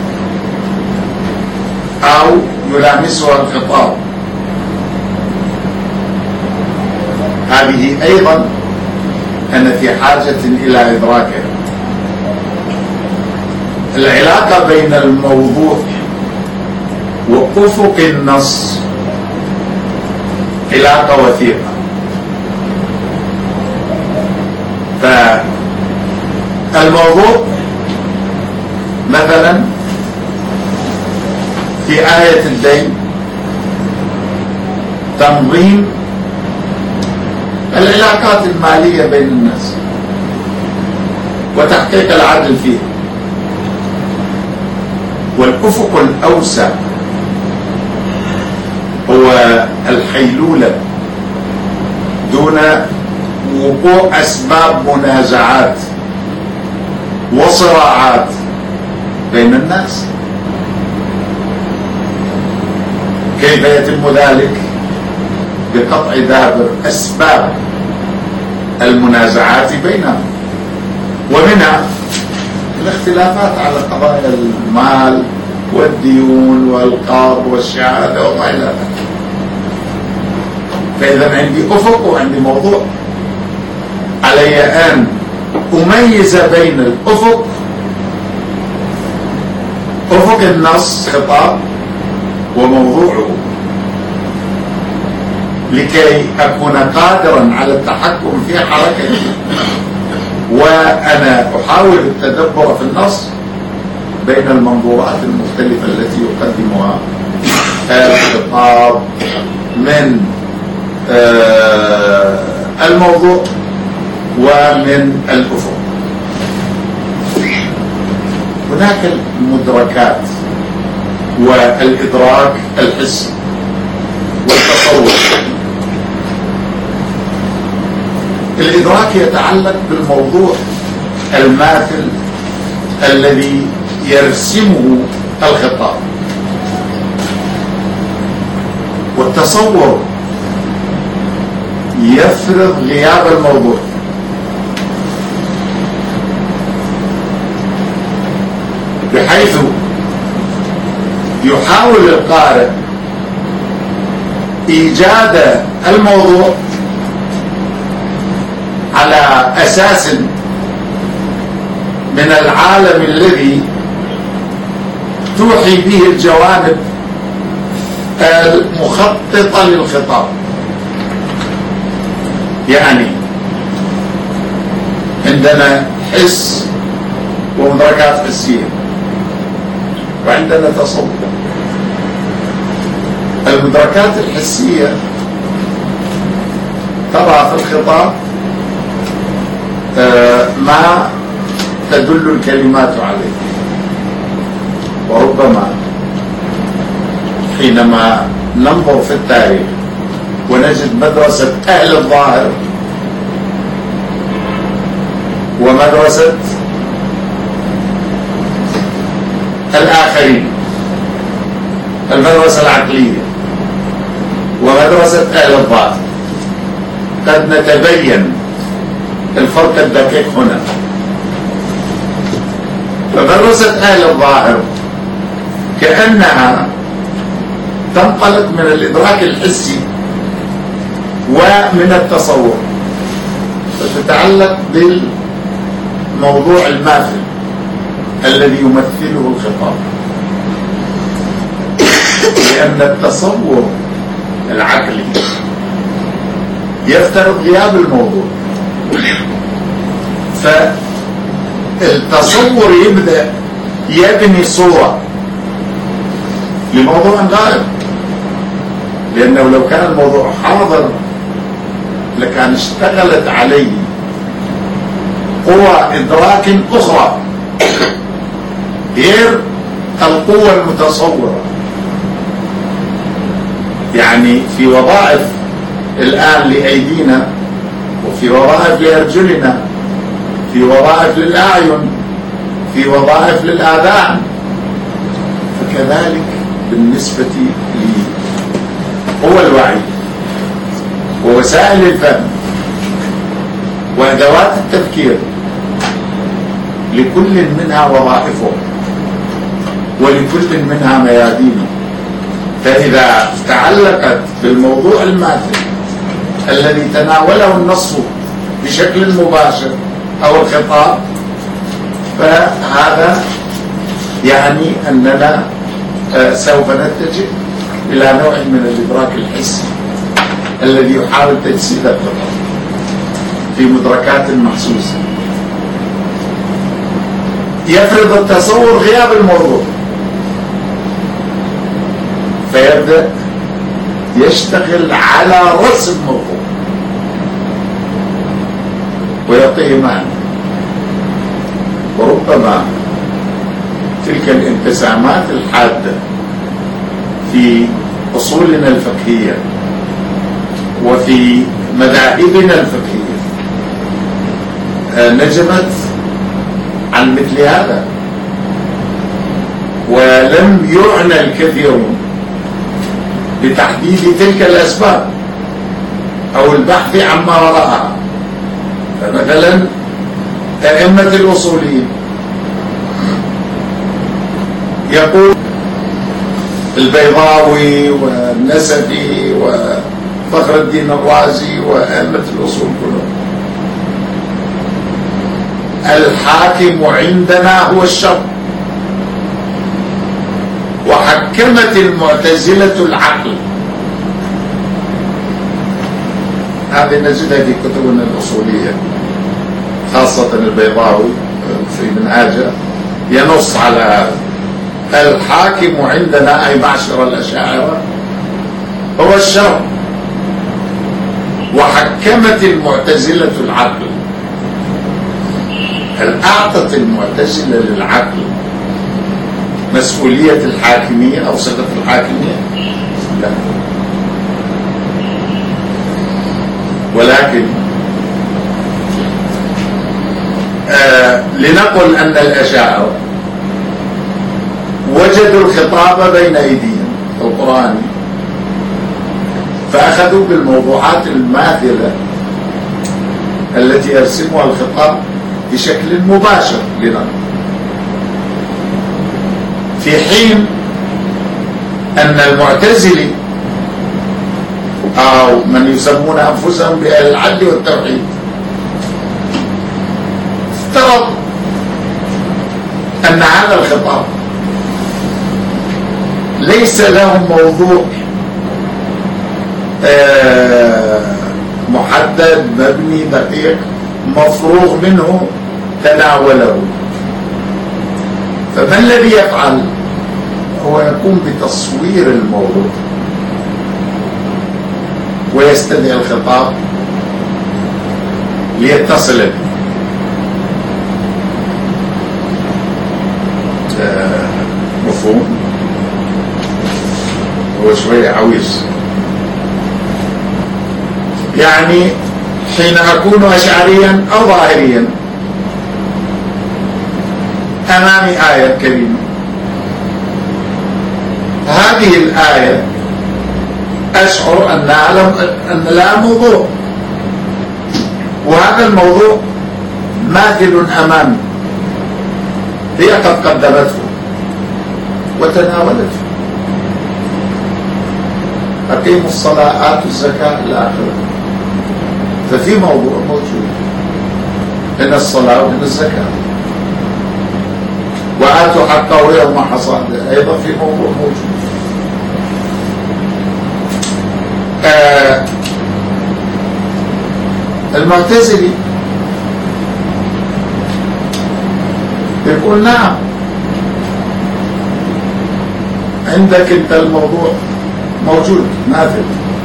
أو يلامسها الخطاب. هذه أيضا أنا في حاجة إلى إدراكها. العلاقة بين الموضوع وأفق النص علاقة وثيقة. فالموضوع مثلا في آية الدين تنظيم العلاقات المالية بين الناس وتحقيق العدل فيه. والأفق الأوسع هو الحيلولة دون وقوع أسباب منازعات وصراعات بين الناس. كيف يتم ذلك؟ بقطع دابر أسباب المنازعات بينهم، ومنها الاختلافات على قضايا المال والديون والقرض والشهادة وما إلى ذلك. فإذا عندي أفق وعندي موضوع، علي أن أميز بين الأفق، أفق النص خطاب وموضوعه، لكي أكون قادرا على التحكم في حركتي وأنا أحاول التدبر في النص بين المنظورات المختلفة التي يقدمها الخطاب من الموضوع ومن الأفق. هناك المدركات والإدراك الحسي والتصور. الإدراك يتعلق بالموضوع الماثل الذي يرسمه الخطاب، والتصور يفرض غياب الموضوع، بحيث يحاول القارئ إيجاد الموضوع على أساس من العالم الذي توحي به الجوانب المخططة للخطاب. يعني عندنا حس ومدركات حسية، وعندنا تصور. المدركات الحسية تضع في الخطاب ما تدل الكلمات عليه، وربما حينما ننظر في التاريخ ونجد مدرسة أهل الظاهر ومدرسة الآخرين، المدرسة العقلية ومدرسة أهل الظاهر، قد نتبين الفرق الدقيق هنا. فمدرسة أهل الظاهر كأنها تنطلق من الإدراك الحسي ومن التصور، فتتعلق بالموضوع الماثل الذي يمثله الخطاب، لأن التصور العقلي يفترض غياب الموضوع، فالتصور يبدأ يبني صورة لموضوع غائب، لأنه لو كان الموضوع حاضر لكان اشتغلت عليه قوى إدراك أخرى غير القوة المتصورة. يعني في وظائف الآن لأيدينا، وفي وظائف لأرجلنا، في وظائف للأعين، في وظائف للآذان، فكذلك بالنسبة لقوى الوعي ووسائل الفهم وأدوات التفكير، لكل منها وظائفه ولكل منها ميادينه. فإذا تعلقت بالموضوع الماثل الذي تناوله النص بشكل مباشر أو الخطاب، فهذا يعني أننا سوف نتجه إلى نوع من الإدراك الحسي الذي يحاول تجسيد الخطاب في مدركات محسوسة. يفرض التصور غياب الموضوع، فيبدأ يشتغل على رسم موضوع ويعطيه معنى. وربما تلك الانقسامات الحادة في أصولنا الفقهية وفي مذاهبنا الفقهية نجمت عن مثل هذا، ولم يعنى الكثيرون بتحديد تلك الأسباب أو البحث عما وراءها. فمثلا أئمة الأصوليين يقول البيضاوي والنسفي وفخر الدين الرازي وأئمة الأصول كلهم الحاكم عندنا هو الشرع، وحكمت المعتزلة العقل. هذه نجدها في كتبنا الأصولية، خاصة البيضاوي في منهاجه ينص على هذا. الحاكم عندنا أي معشر الأشاعرة هو الشرع، وحكمت المعتزلة العقل. هل أعطت المعتزلة للعقل مسؤولية الحاكمية أو صفة الحاكمية؟ لا. ولكن لنقل أن الأشاعرة وجدوا الخطاب بين أيديهم القرآني، فأخذوا بالموضوعات الماثلة التي يرسمها الخطاب بشكل مباشر لنا، في حين أن المعتزلي أو من يسمون أنفسهم بأهل العدل والتوحيد افترض أن هذا الخطاب ليس له موضوع محدد مبني دقيق مفروغ منه تناوله. فما الذي يفعل هو يقوم بتصوير الموضوع ويستدعي الخطاب ليتصل به. مفهوم؟ هو شوية عويص. يعني حين أكون أشعريا أو ظاهريا أمامي آية كريمة، هذه الآية أشعر أن لها موضوع، وهذا الموضوع ماثل أمامي، هي قد قدمته وتناولته. أقيموا الصلاة آتوا الزكاة إلى آخره. ففي موضوع موجود، إن الصلاة وإن الزكاة، وآتوا حقه يوم حصاده، أيضا في موضوع موجود. المعتزلي يقول نعم، عندك انت الموضوع موجود ماثل.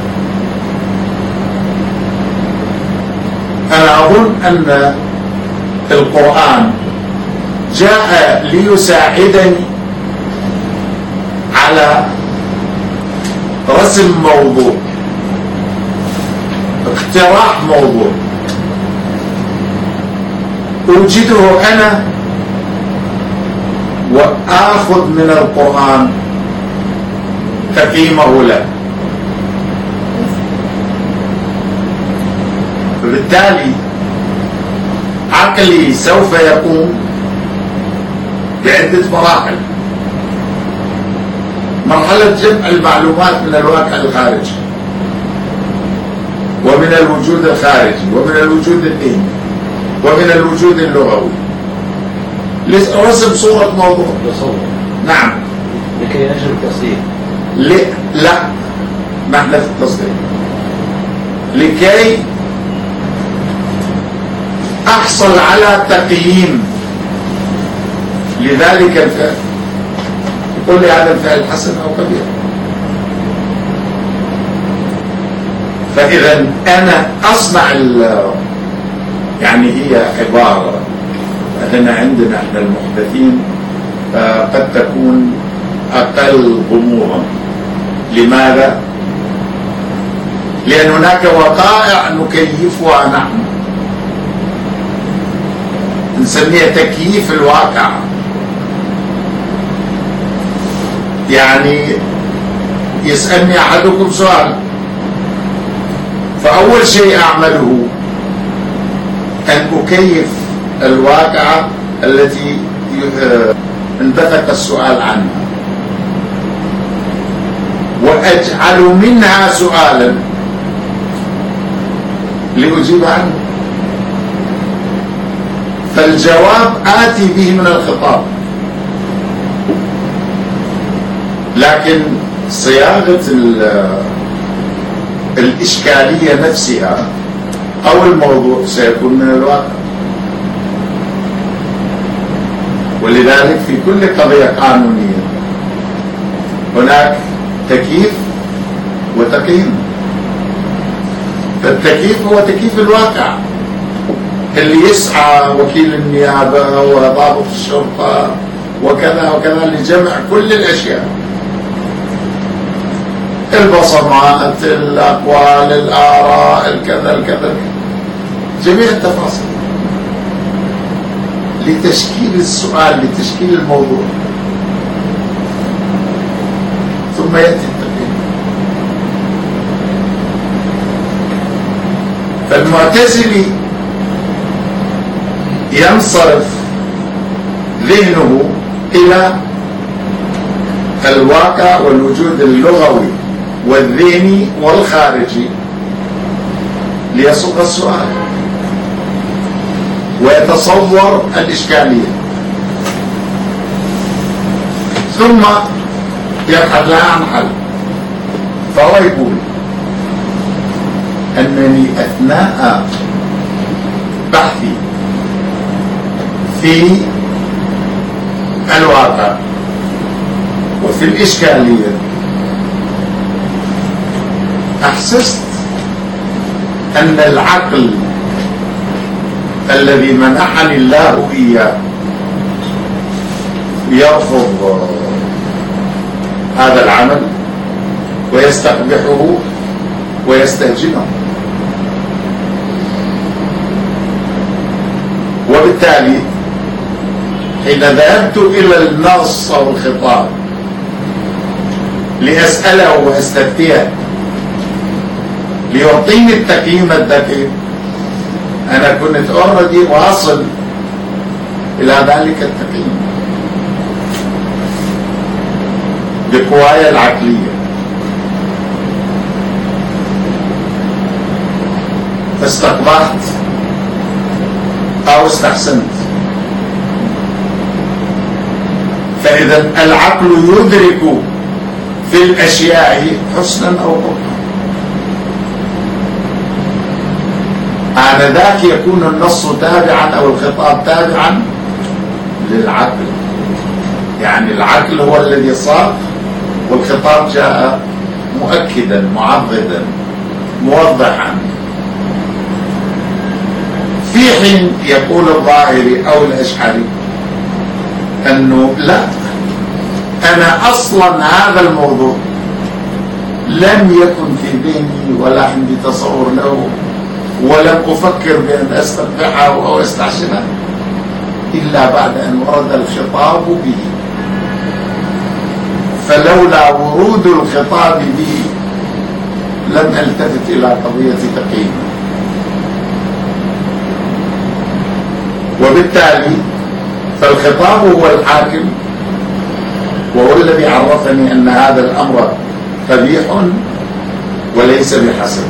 أنا أظن أن القرآن جاء ليساعدني على رسم موضوع، اقتراح موضوع أوجده أنا وآخذ من القرآن تقييمه له. فبالتالي عقلي سوف يقوم بعدة مراحل. مرحلة جمع المعلومات من الواقع الخارجي ومن الوجود الخارجي ومن الوجود الديني ومن الوجود اللغوي لرسم صورة موضوع. نعم، لكي نجري التصديق. لا، نحن في التصديق لكي أحصل على تقييم لذلك الفعل، يقول لي هذا الفعل حسن أو كبير. فإذا أنا أصنع يعني هي عبارة هنا عندنا احنا المحدثين قد تكون أقل غموضا لماذا؟ لأن هناك وقائع نكيفها نحن، نسميها تكييف الواقع. يعني يسألني أحدكم سؤال، فأول شيء أعمله أن أكيف الواقع التي انبثق السؤال عنها، وأجعل منها سؤالا لأجيب عنه، فالجواب آتي به من الخطاب، لكن صياغة الإشكالية نفسها أو الموضوع سيكون من الواقع. ولذلك في كل قضية قانونية هناك تكييف وتقييم. فالتكييف هو تكييف الواقع اللي يسعى وكيل النيابة وضابط الشرطة وكذا وكذا لجمع كل الأشياء، البصمات، الأقوال، الآراء، الكذا الكذا، جميع التفاصيل لتشكيل السؤال، لتشكيل الموضوع، ثم يأتي التقييم. فالمعتزلي ينصرف ذهنه إلى الواقع والوجود اللغوي والذهني والخارجي ليصوغ السؤال ويتصور الإشكالية، ثم يبحث لها عن حل. فهو يقول أنني أثناء بحثي في الواقع وفي الإشكالية أحسست أن العقل الذي منحني الله إياه يرفض هذا العمل ويستقبحه ويستهجنه، وبالتالي حين ذهبت إلى النص أو الخطاب لأسأله وأستفتيه ليعطيني التقييم الدقيق، أنا كنت أوريدي واصل إلى ذلك التقييم بقواي العقلية. فاستقبحت أو استحسنت. فإذا العقل يدرك في الأشياء حسنا أو قبحا، آنذاك يكون النص تابعا أو الخطاب تابعا للعقل. يعني العقل هو الذي صار والخطاب جاء مؤكدا معضدا موضحا، في حين يقول الظاهري أو الأشعري أنه لا، أنا أصلا هذا الموضوع لم يكن في ذهني ولا عندي تصور له ولم أفكر بأن أستقبحه أو أستعشنه إلا بعد أن ورد الخطاب به. فلولا ورود الخطاب به لم ألتفت إلى قضية تقييمه. وبالتالي فالخطاب هو الحاكم، وهو الذي عرفني أن هذا الأمر قبيح وليس بحسن.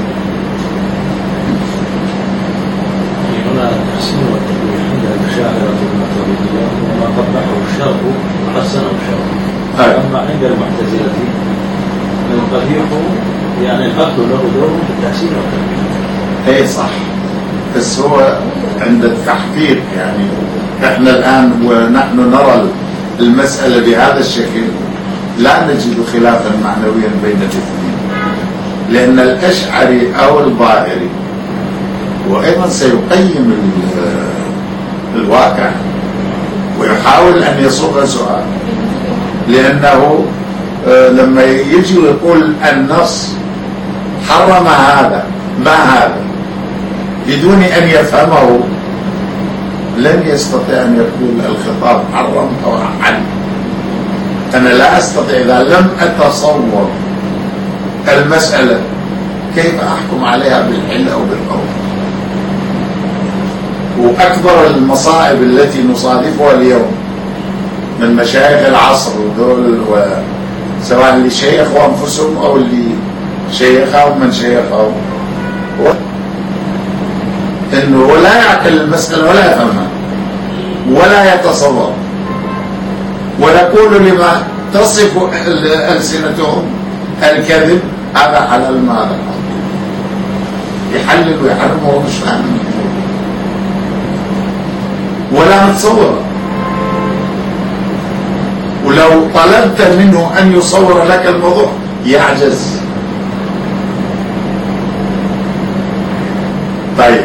هنا التحسين والتقبيح عند الأشاعرة والماتريدية وما قبحه الشرع وحسنه الشرع. أما عند المعتزلة القبيح يعني العقل له دور في التحسين والتقبيح. اي صح، بس هو عند التحقيق. يعني احنا الآن ونحن نرى المسألة بهذا الشكل لا نجد خلافا معنويا بين الاثنين، لأن الأشعري أو الظاهري وأيضا سيقيم الواقع ويحاول أن يصوغ سؤال، لأنه لما يجي ويقول النص حرم هذا ما هذا بدون أن يفهمه لن يستطيع أن يقول الخطاب حرم أو حل. أنا لا أستطيع إذا لم أتصور المسألة كيف أحكم عليها بالحل أو بالقول. وأكبر المصائب التي نصادفها اليوم من مشايخ العصر ودول سواء اللي شيخوا أنفسهم أو اللي شيخهم من شيخهم إنه لا يعقل المسألة ولا يفهمها ولا يتصور، ويقول لما تصف ألسنتهم الكذب هذا حلال ما هذا حرام، يحلل ويحرم وهو مش فاهم ولا متصور. ولو طلبت منه أن يصور لك الموضوع يعجز. طيب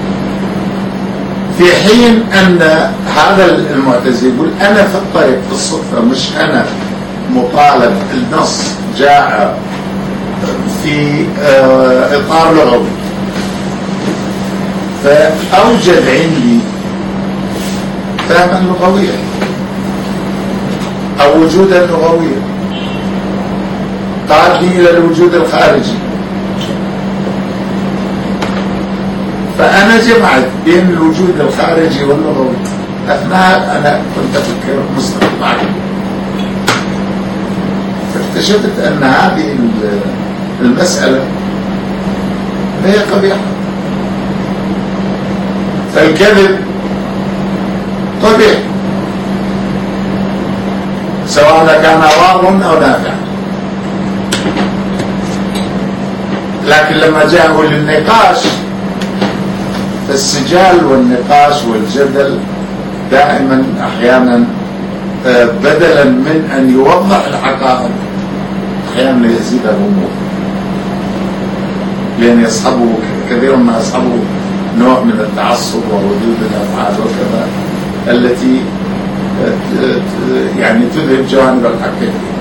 في حين أن هذا المعتزلي يقول أنا في الطريق في الصدفة، مش أنا مطالب، النص جاء في إطار لغوي فأوجد عندي فهما لغويا أو وجودا لغويا قادني إلى الوجود الخارجي، فأنا جمعت بين الوجود الخارجي واللغوي أثناء أنا كنت أفكر مستقبلا، فاكتشفت أن هذه المسألة هي قبيحة. فالكذب قبيح سواء كان ضارا أو نافعا، لكن لما جاءوا للنقاش السجال والنقاش والجدل دائما أحيانا بدلا من أن يوضح الحقائق أحيانا يزيد الأمور، لأن يصحبه كثير ما يصحبه نوع من التعصب وردود الأفعال وكذا التي يعني تذهب جوانب الحق.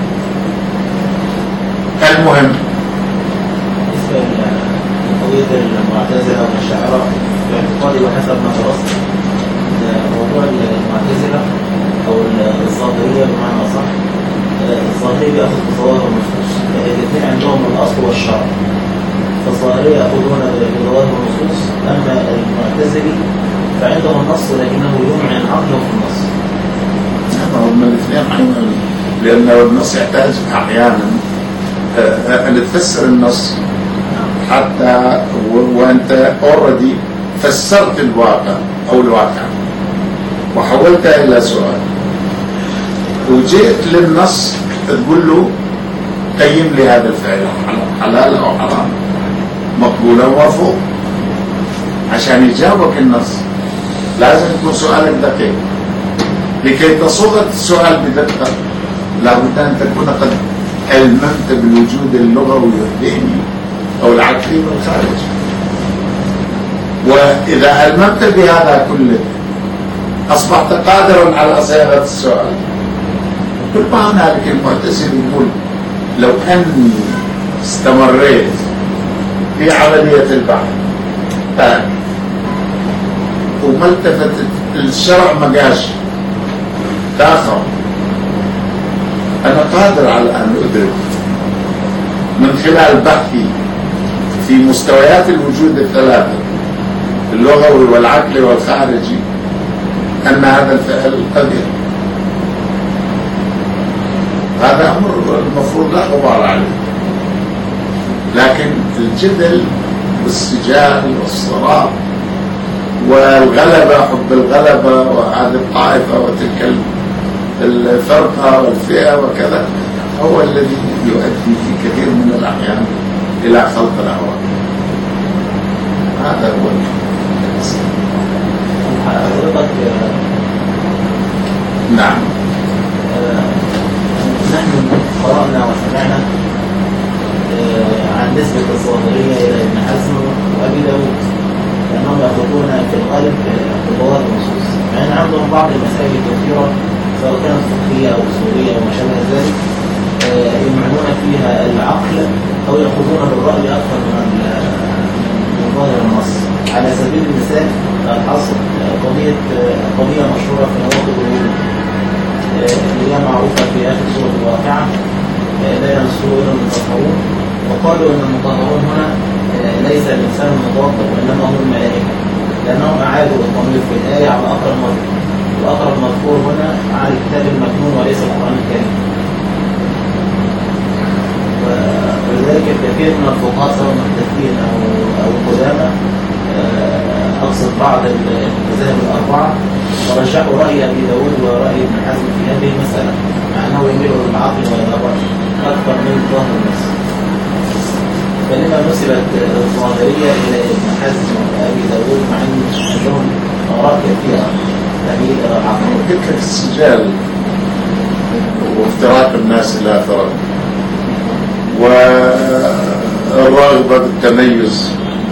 المهم بالنسبة لقضية المعتزلة والأشاعرة في اعتقادي وحسب ما درست موضوع المعتزلة أو الظاهرية بمعنى أصح، الظاهرية بيأخذ بظواهر النصوص، الاثنين عندهم الأصل والشرع، فالظاهرية يأخذون بظواهر النصوص، أما المعتزلي فعندهم النص لكنه يمعن عقله في النص. هم الاثنين لأن النص يحتاج أحيانا أن تفسر النص حتى وأنت already فسرت الواقع أو الواقع وحولتها إلى سؤال، وجئت للنص تقول له قيم لي هذا الفعل حلال أو حرام، مقبول أو مرفوض. عشان يجاوبك النص لازم يكون سؤالك دقيق. لكي تصوغ السؤال بدقة لابد أن تكون قد علمت بالوجود اللغوي الذهني أو العقلي والخارجي. وإذا علمت بهذا كله أصبحت قادرا على صياغة السؤال. كل ما هنالك المعتزل يقول لو أني استمريت في عملية البحث وما التفتت الشرع ما قاش تأخر، أنا قادر على أن أدرك من خلال بحثي في مستويات الوجود الثلاثة اللغوي والعقلي والخارجي أن هذا الفعل قدير. هذا أمر المفروض لا غبار عليه، لكن الجدل والسجال والصراع والغلبة، حب الغلبة وهذه الطائفة وتلك الفرقة والفئة وكذا هو الذي يؤدي في كثير من الأحيان إلى خلط الأهواء. هذا هو حضرتك. نعم. نحن قرأنا وسمعنا عن نسبة الظاهرية إلى ابن حزم وأبي داود لأنهم يأخذون في الغالب بظواهر النصوص، مع أن عندهم بعض المسائل الكثيرة سواء كانت فقهية أو أصولية وما شابه ذلك يمعنون فيها العقل أو يأخذون بالرأي أكثر من ظاهر النص. على سبيل المثال الحصر قضية مشهورة في نواقض الوضوء اللي هي معروفة في آخر سورة الواقعة لا يمسه إلا المطهرون، وقالوا أن المطهرون هنا ليس الإنسان المتوضئ وإنما هم الملائكة، لأنهم أعادوا الضمير في الآية على أقرب مذكور، وأقرب مذكور هنا على الكتاب المكنون وليس القرآن الكريم. ولذلك كثير من الفقهاء سواء محدثين أو قدامى أقصد بعض المذاهب الأربعة ورجحوا رأي أبي داود ورأي ابن حزم في هذه المسألة، مع أنه يميل للعقل والنظر أكثر من ظاهر النص. فلما نسبت الظاهرية إلى ابن حزم وأبي داود مع أنهم آراء كثيرة تميل إلى العقل؟ قلت لك السجال وافتراق الناس إلى فرق والرغبة بالتميز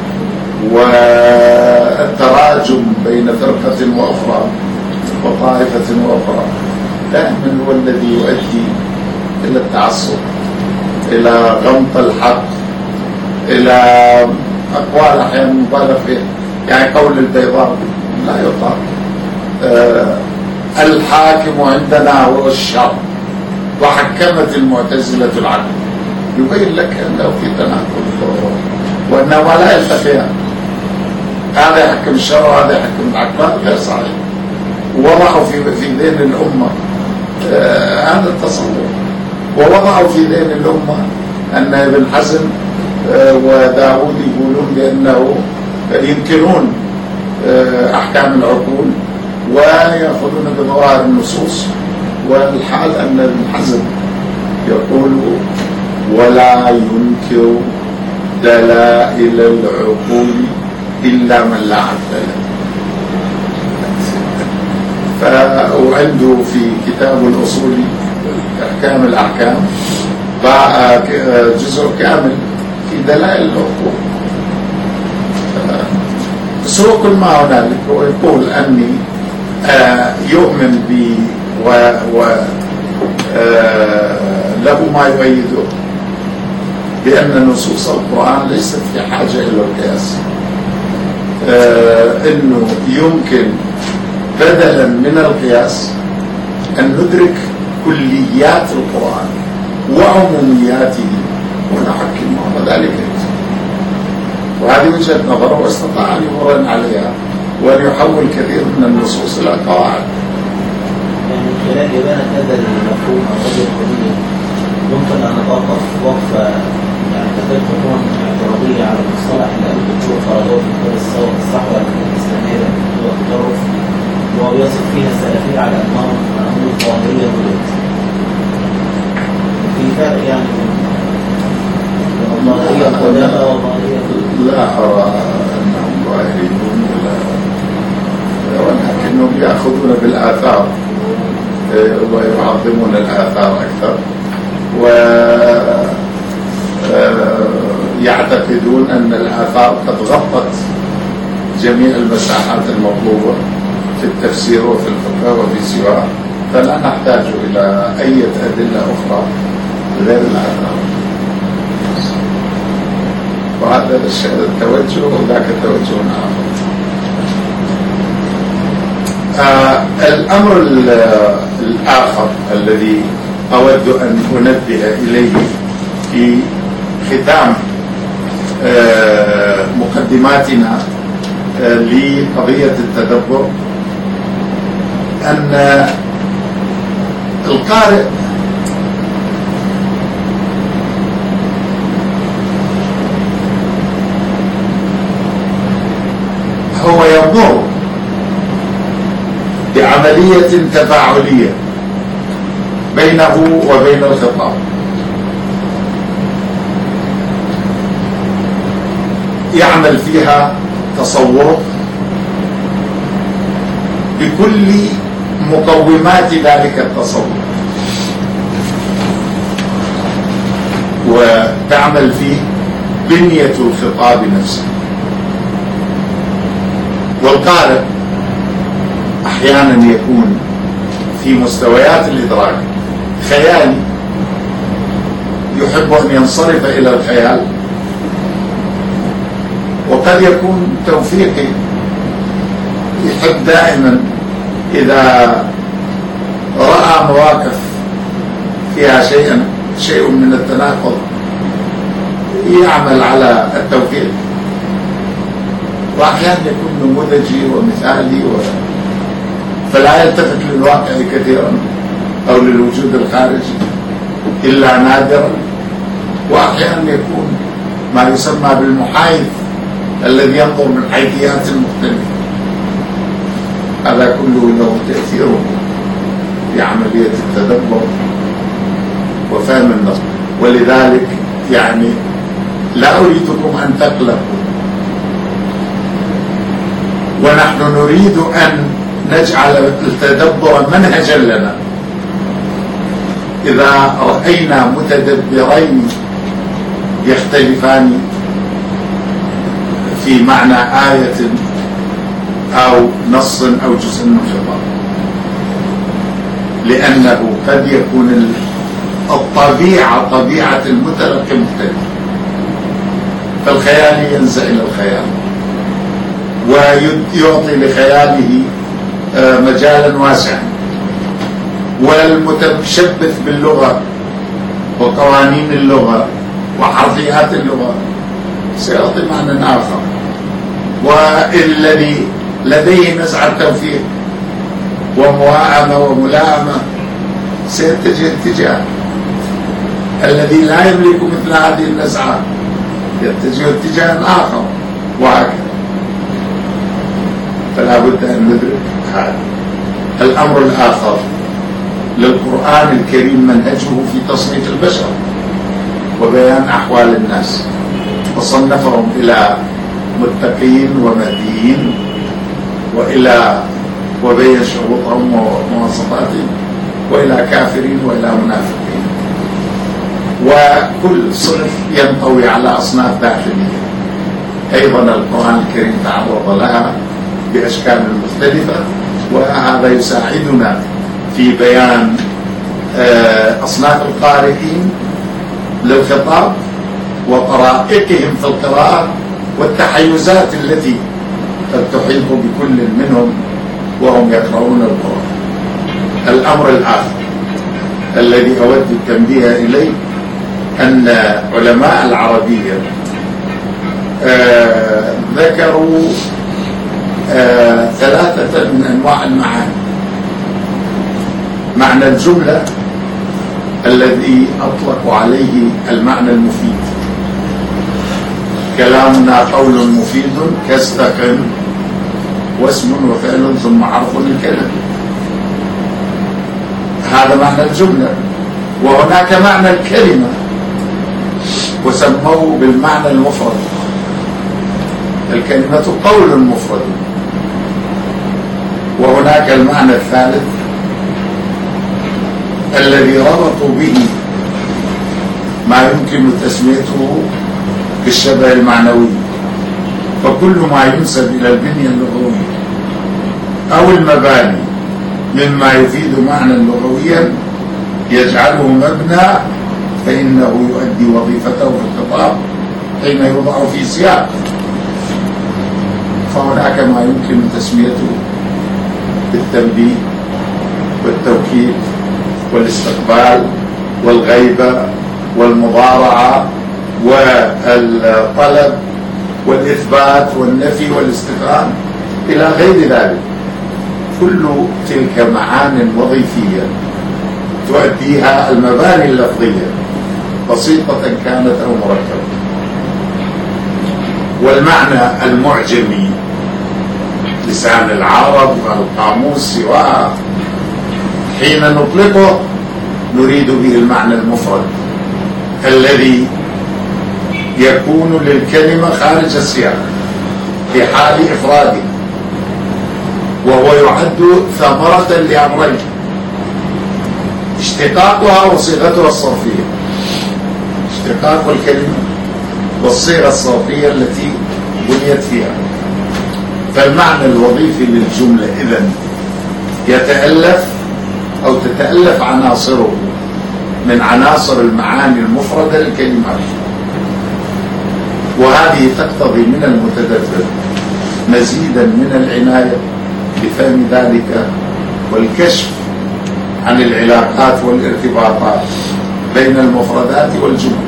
والتراجم بين فرقة وأخرى وطائفة وأخرى دائما هو الذي يؤدي إلى التعصب، إلى غمط الحق، إلى أقوال أحيانا مبالغ فيها. يعني قول البيضاوي لا يطاق، الحاكم عندنا هو الشر وحكمت المعتزلة العقل، يبين لك أنه في تناقض وأنهما لا يلتقيان، هذا يحكم الشر وهذا يحكم العقل، هذا غير صحيح. ووضعوا في ذهن الأمة هذا التصور، ووضعوا في ذهن الأمة أن ابن حزم وداود يقولون بأنه ينكرون أحكام العقول ويأخذون بظواهر النصوص، والحال أن ابن حزم يقول ولا ينكر دلائل العقول إلا من لا عقل له. وعنده في كتاب الأصول أحكام الأحكام جزء كامل في دلائل العقول. سوى كل ما هنالك ويقول أني يؤمن بي له ما يؤيده بأن نصوص القرآن ليست في حاجة إلى القياس، أنه يمكن بدلا من القياس أن ندرك كليات القرآن وعمومياته ونحكم على ذلك. وهذه وجهة نظره، واستطاع أن يمرن عليها وأن يحول كثير من النصوص إلى قواعد. يعني من خلال إبانة هذا المفهوم أو هذه القضية يمكن أن نتوقف وقفة يعني تكاد تكون اعتراضية على المصطلح اللي الدكتور فرضوه في كتاب الصحوة الإسلامية والتطرف، وهو يصف فيها السلفية على أنهم ظاهرية ولد. في فرق يعني الظاهرية القدامى والظاهرية لا أرى أنهم ظاهريون ولكنهم يأخذون بالآثار ويعظمون الآثار أكثر، ويعتقدون أن الآثار قد غطت جميع المساحات المطلوبة في التفسير وفي الفقه وفي سواه، فلا نحتاج إلى أي أدلة أخرى غير الآثار. وهذا التوجه وذاك التوجه آخر. الأمر الآخر الذي أود أن أنبه إليه في ختام مقدماتنا لقضية التدبر أن القارئ هو يمر بعملية تفاعلية بينه وبين الخطاب، يعمل فيها تصور بكل مقومات ذلك التصور، وتعمل فيه بنية الخطاب نفسه. والقارئ أحيانا يكون في مستويات الإدراك خيالي، يحب أن ينصرف إلى الخيال، وقد يكون توفيقي يحب دائما إذا رأى مواقف فيها شيء من التناقض يعمل على التوفيق، وأحيانا يكون نموذجي ومثالي فلا يلتفت للواقع كثيرا أو للوجود الخارجي إلا نادرا، وأحيانا يكون ما يسمى بالمحايد الذي ينظر من حيثيات مختلفة. هذا كله له تأثيره في عملية التدبر وفهم النص. ولذلك يعني لا أريدكم أن تقلقوا، ونحن نريد أن نجعل التدبر منهجا لنا. إذا رأينا متدبرين يختلفان في معنى آية أو نص أو جزء من خطاب، لأنه قد يكون طبيعة المتلقي مختلفة، فالخيال ينزع إلى الخيال ويعطي لخياله مجالا واسعا، والمتشبث باللغة وقوانين اللغة وحرفيات اللغة سيعطي معنى آخر، والذي لديه نزعة توفيق ومواءمة وملائمة سيتجه اتجاه، الذي لا يملك مثل هذه النزعة يتجه اتجاه آخر، وهكذا. فلا بد أن ندرك هذا. الأمر الآخر للقرآن الكريم منهجه في تصنيف البشر وبيان أحوال الناس، وصنفهم إلى متقين ومهديين وبين شروطهم ومواصفاتهم، وإلى كافرين وإلى منافقين، وكل صنف ينطوي على أصناف داخلية. أيضا القرآن الكريم تعرض لها بأشكال مختلفة، وهذا يساعدنا في بيان أصناف القارئين للخطاب وطرائقهم في القراءة والتحيزات التي قد تحيط بكل منهم وهم يقرؤون القرآن. الأمر الآخر الذي أود التنبيه إليه أن علماء العربية ذكروا 3 من أنواع المعاني. معنى الجملة الذي أطلقوا عليه المعنى المفيد، كلامنا قول مفيد كاستقم واسم وفعل ثم حرف الكلم، هذا معنى الجملة. وهناك معنى الكلمة وسموه بالمعنى المفرد، الكلمة قول مفرد. وهناك المعنى الثالث الذي ربطوا به ما يمكن تسميته بالشبه المعنوي، فكل ما ينسب إلى البنية اللغوية أو المباني مما يفيد معنى لغويا يجعله مبنى، فإنه يؤدي وظيفته في الخطاب حين يوضع في سياق. فهناك ما يمكن تسميته بالتنبيه والتوكيد والاستقبال والغيبة والمضارعة والطلب والإثبات والنفي والاستفهام إلى غير ذلك. كل تلك معان وظيفية تؤديها المباني اللفظية بسيطة كانت أو مركبة. والمعنى المعجمي لسان العرب والقاموس سواء حين نطلقه نريد به المعنى المفرد الذي يكون للكلمة خارج السياق في حال إفراده، وهو يعد ثمرة لأمرين: اشتقاقها وصيغتها الصرفية، اشتقاق الكلمة والصيغة الصرفية التي بنيت فيها. فالمعنى الوظيفي للجملة إذن يتألف أو تتألف عناصره من عناصر المعاني المفردة للكلمات. وهذه تقتضي من المتدبر مزيدا من العناية بفهم ذلك والكشف عن العلاقات والارتباطات بين المفردات والجمل.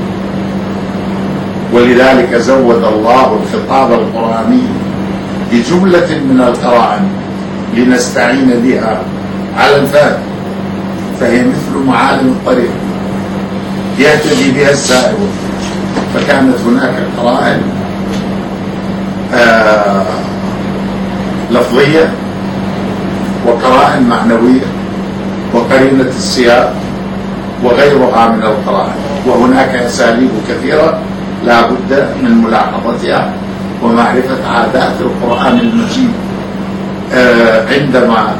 ولذلك زود الله الخطاب القرآني بجملة من القرائن لنستعين بها على الفهم، فهي مثل معالم الطريق يهتدي بها السائر. فكانت هناك قرائن لفظية وقرائن معنوية وقرينة السياق وغيرها من القرائن. وهناك أساليب كثيرة لا بد من ملاحظتها ومعرفة عادات القرآن المجيد عندما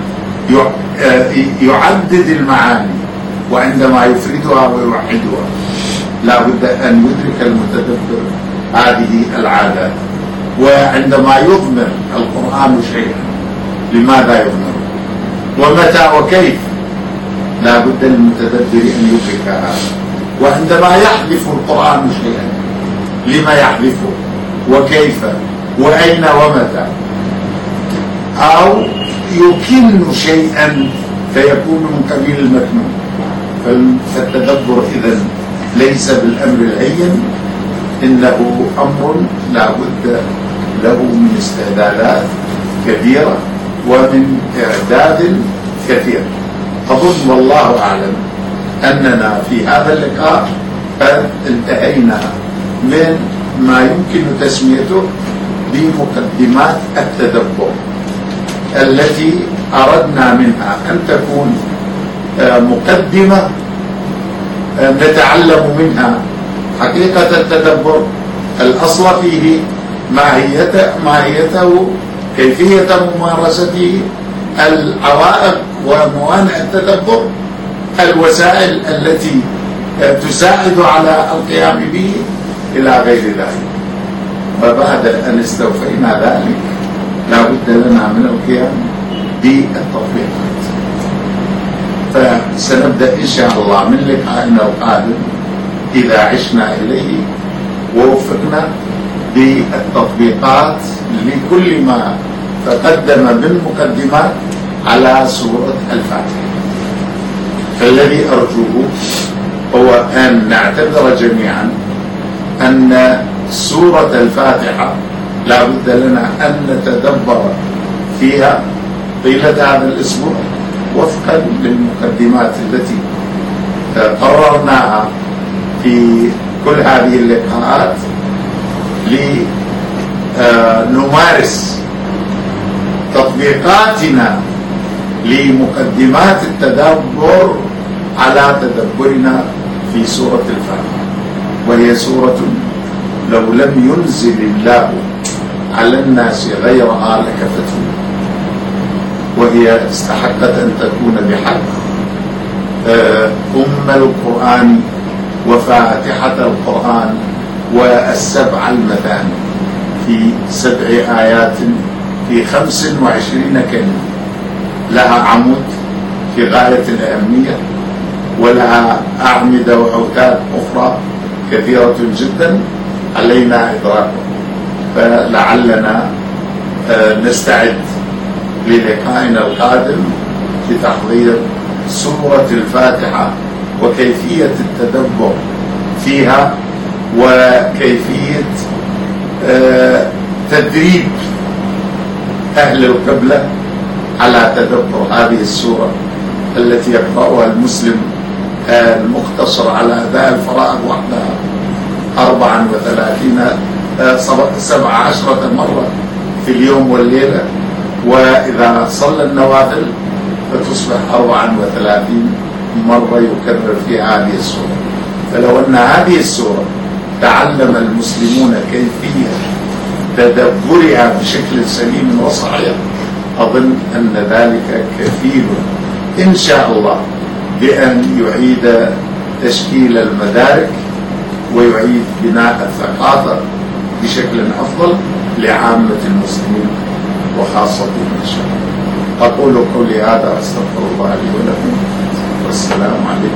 يعدد المعاني وعندما يفردها ويوحدها. لا بد أن يدرك المتدبر هذه العادات. وعندما يضمر القرآن شيئا لماذا يضمر ومتى وكيف لا بد للمتدبر أن يدرك هذا. وعندما يحذف القرآن شيئا لما يحذفه وكيف وأين ومتى، أو يكن شيئا فيكون من قبيل المكنون. فالتدبر إذن ليس بالأمر الهين، إنه أمر لا بد له من استعدادات كبيرة ومن إعداد كثير. أظن والله أعلم أننا في هذا اللقاء قد انتهينا من ما يمكن تسميته بمقدمات التدبر التي أردنا منها أن تكون مقدمة نتعلم منها حقيقة التدبر، الأصل فيه، ماهيته، كيفية ممارسته، العوائق وموانع التدبر، الوسائل التي تساعد على القيام به إلى غير ذلك. وبعد أن استوفينا ذلك لا بد لنا من القيام بالتطبيقات. فسنبدأ إن شاء الله من لقائنا القادم إذا عشنا إليه ووفقنا بالتطبيقات لكل ما تقدم من مقدمات على سورة الفاتحة. فالذي أرجوه هو أن نعتبر جميعا أن سورة الفاتحة لا بد لنا أن نتدبر فيها طيلة هذا الأسبوع وفقا للمقدمات التي قررناها في كل هذه اللقاءات لنمارس تطبيقاتنا لمقدمات التدبر على تدبرنا في سورة الفاتحة. وهي سورة لو لم ينزل الله على الناس غيرها لكفتهم، وهي استحقت أن تكون بحق القرآن وفاتحة القرآن والسبع المثاني في 7 آيات في 25 كلمة، لها عمود في غاية الأهمية ولها أعمدة وأوتاد أخرى كثيرة جدا علينا إدراكها. فلعلنا نستعد للقائنا القادم لتحضير سورة الفاتحة وكيفية التدبر فيها وكيفية تدريب أهل القبلة على تدبر هذه السورة التي يقرأها المسلم المقتصر على أداء الفرائض وحدها 17 مرة في اليوم والليلة، وإذا صلى النوافل فتصبح 34 مرة يكرر في هذه السورة. فلو أن هذه السورة تعلم المسلمون كيفية تدبرها بشكل سليم وصحيح أظن أن ذلك كفيل إن شاء الله بأن يعيد تشكيل المدارك ويعيد بناء الثقافة بشكل أفضل لعامة المسلمين وخاصتهم إن شاء الله. أقول قولي هذا أستغفر الله لي ولكم والسلام عليكم.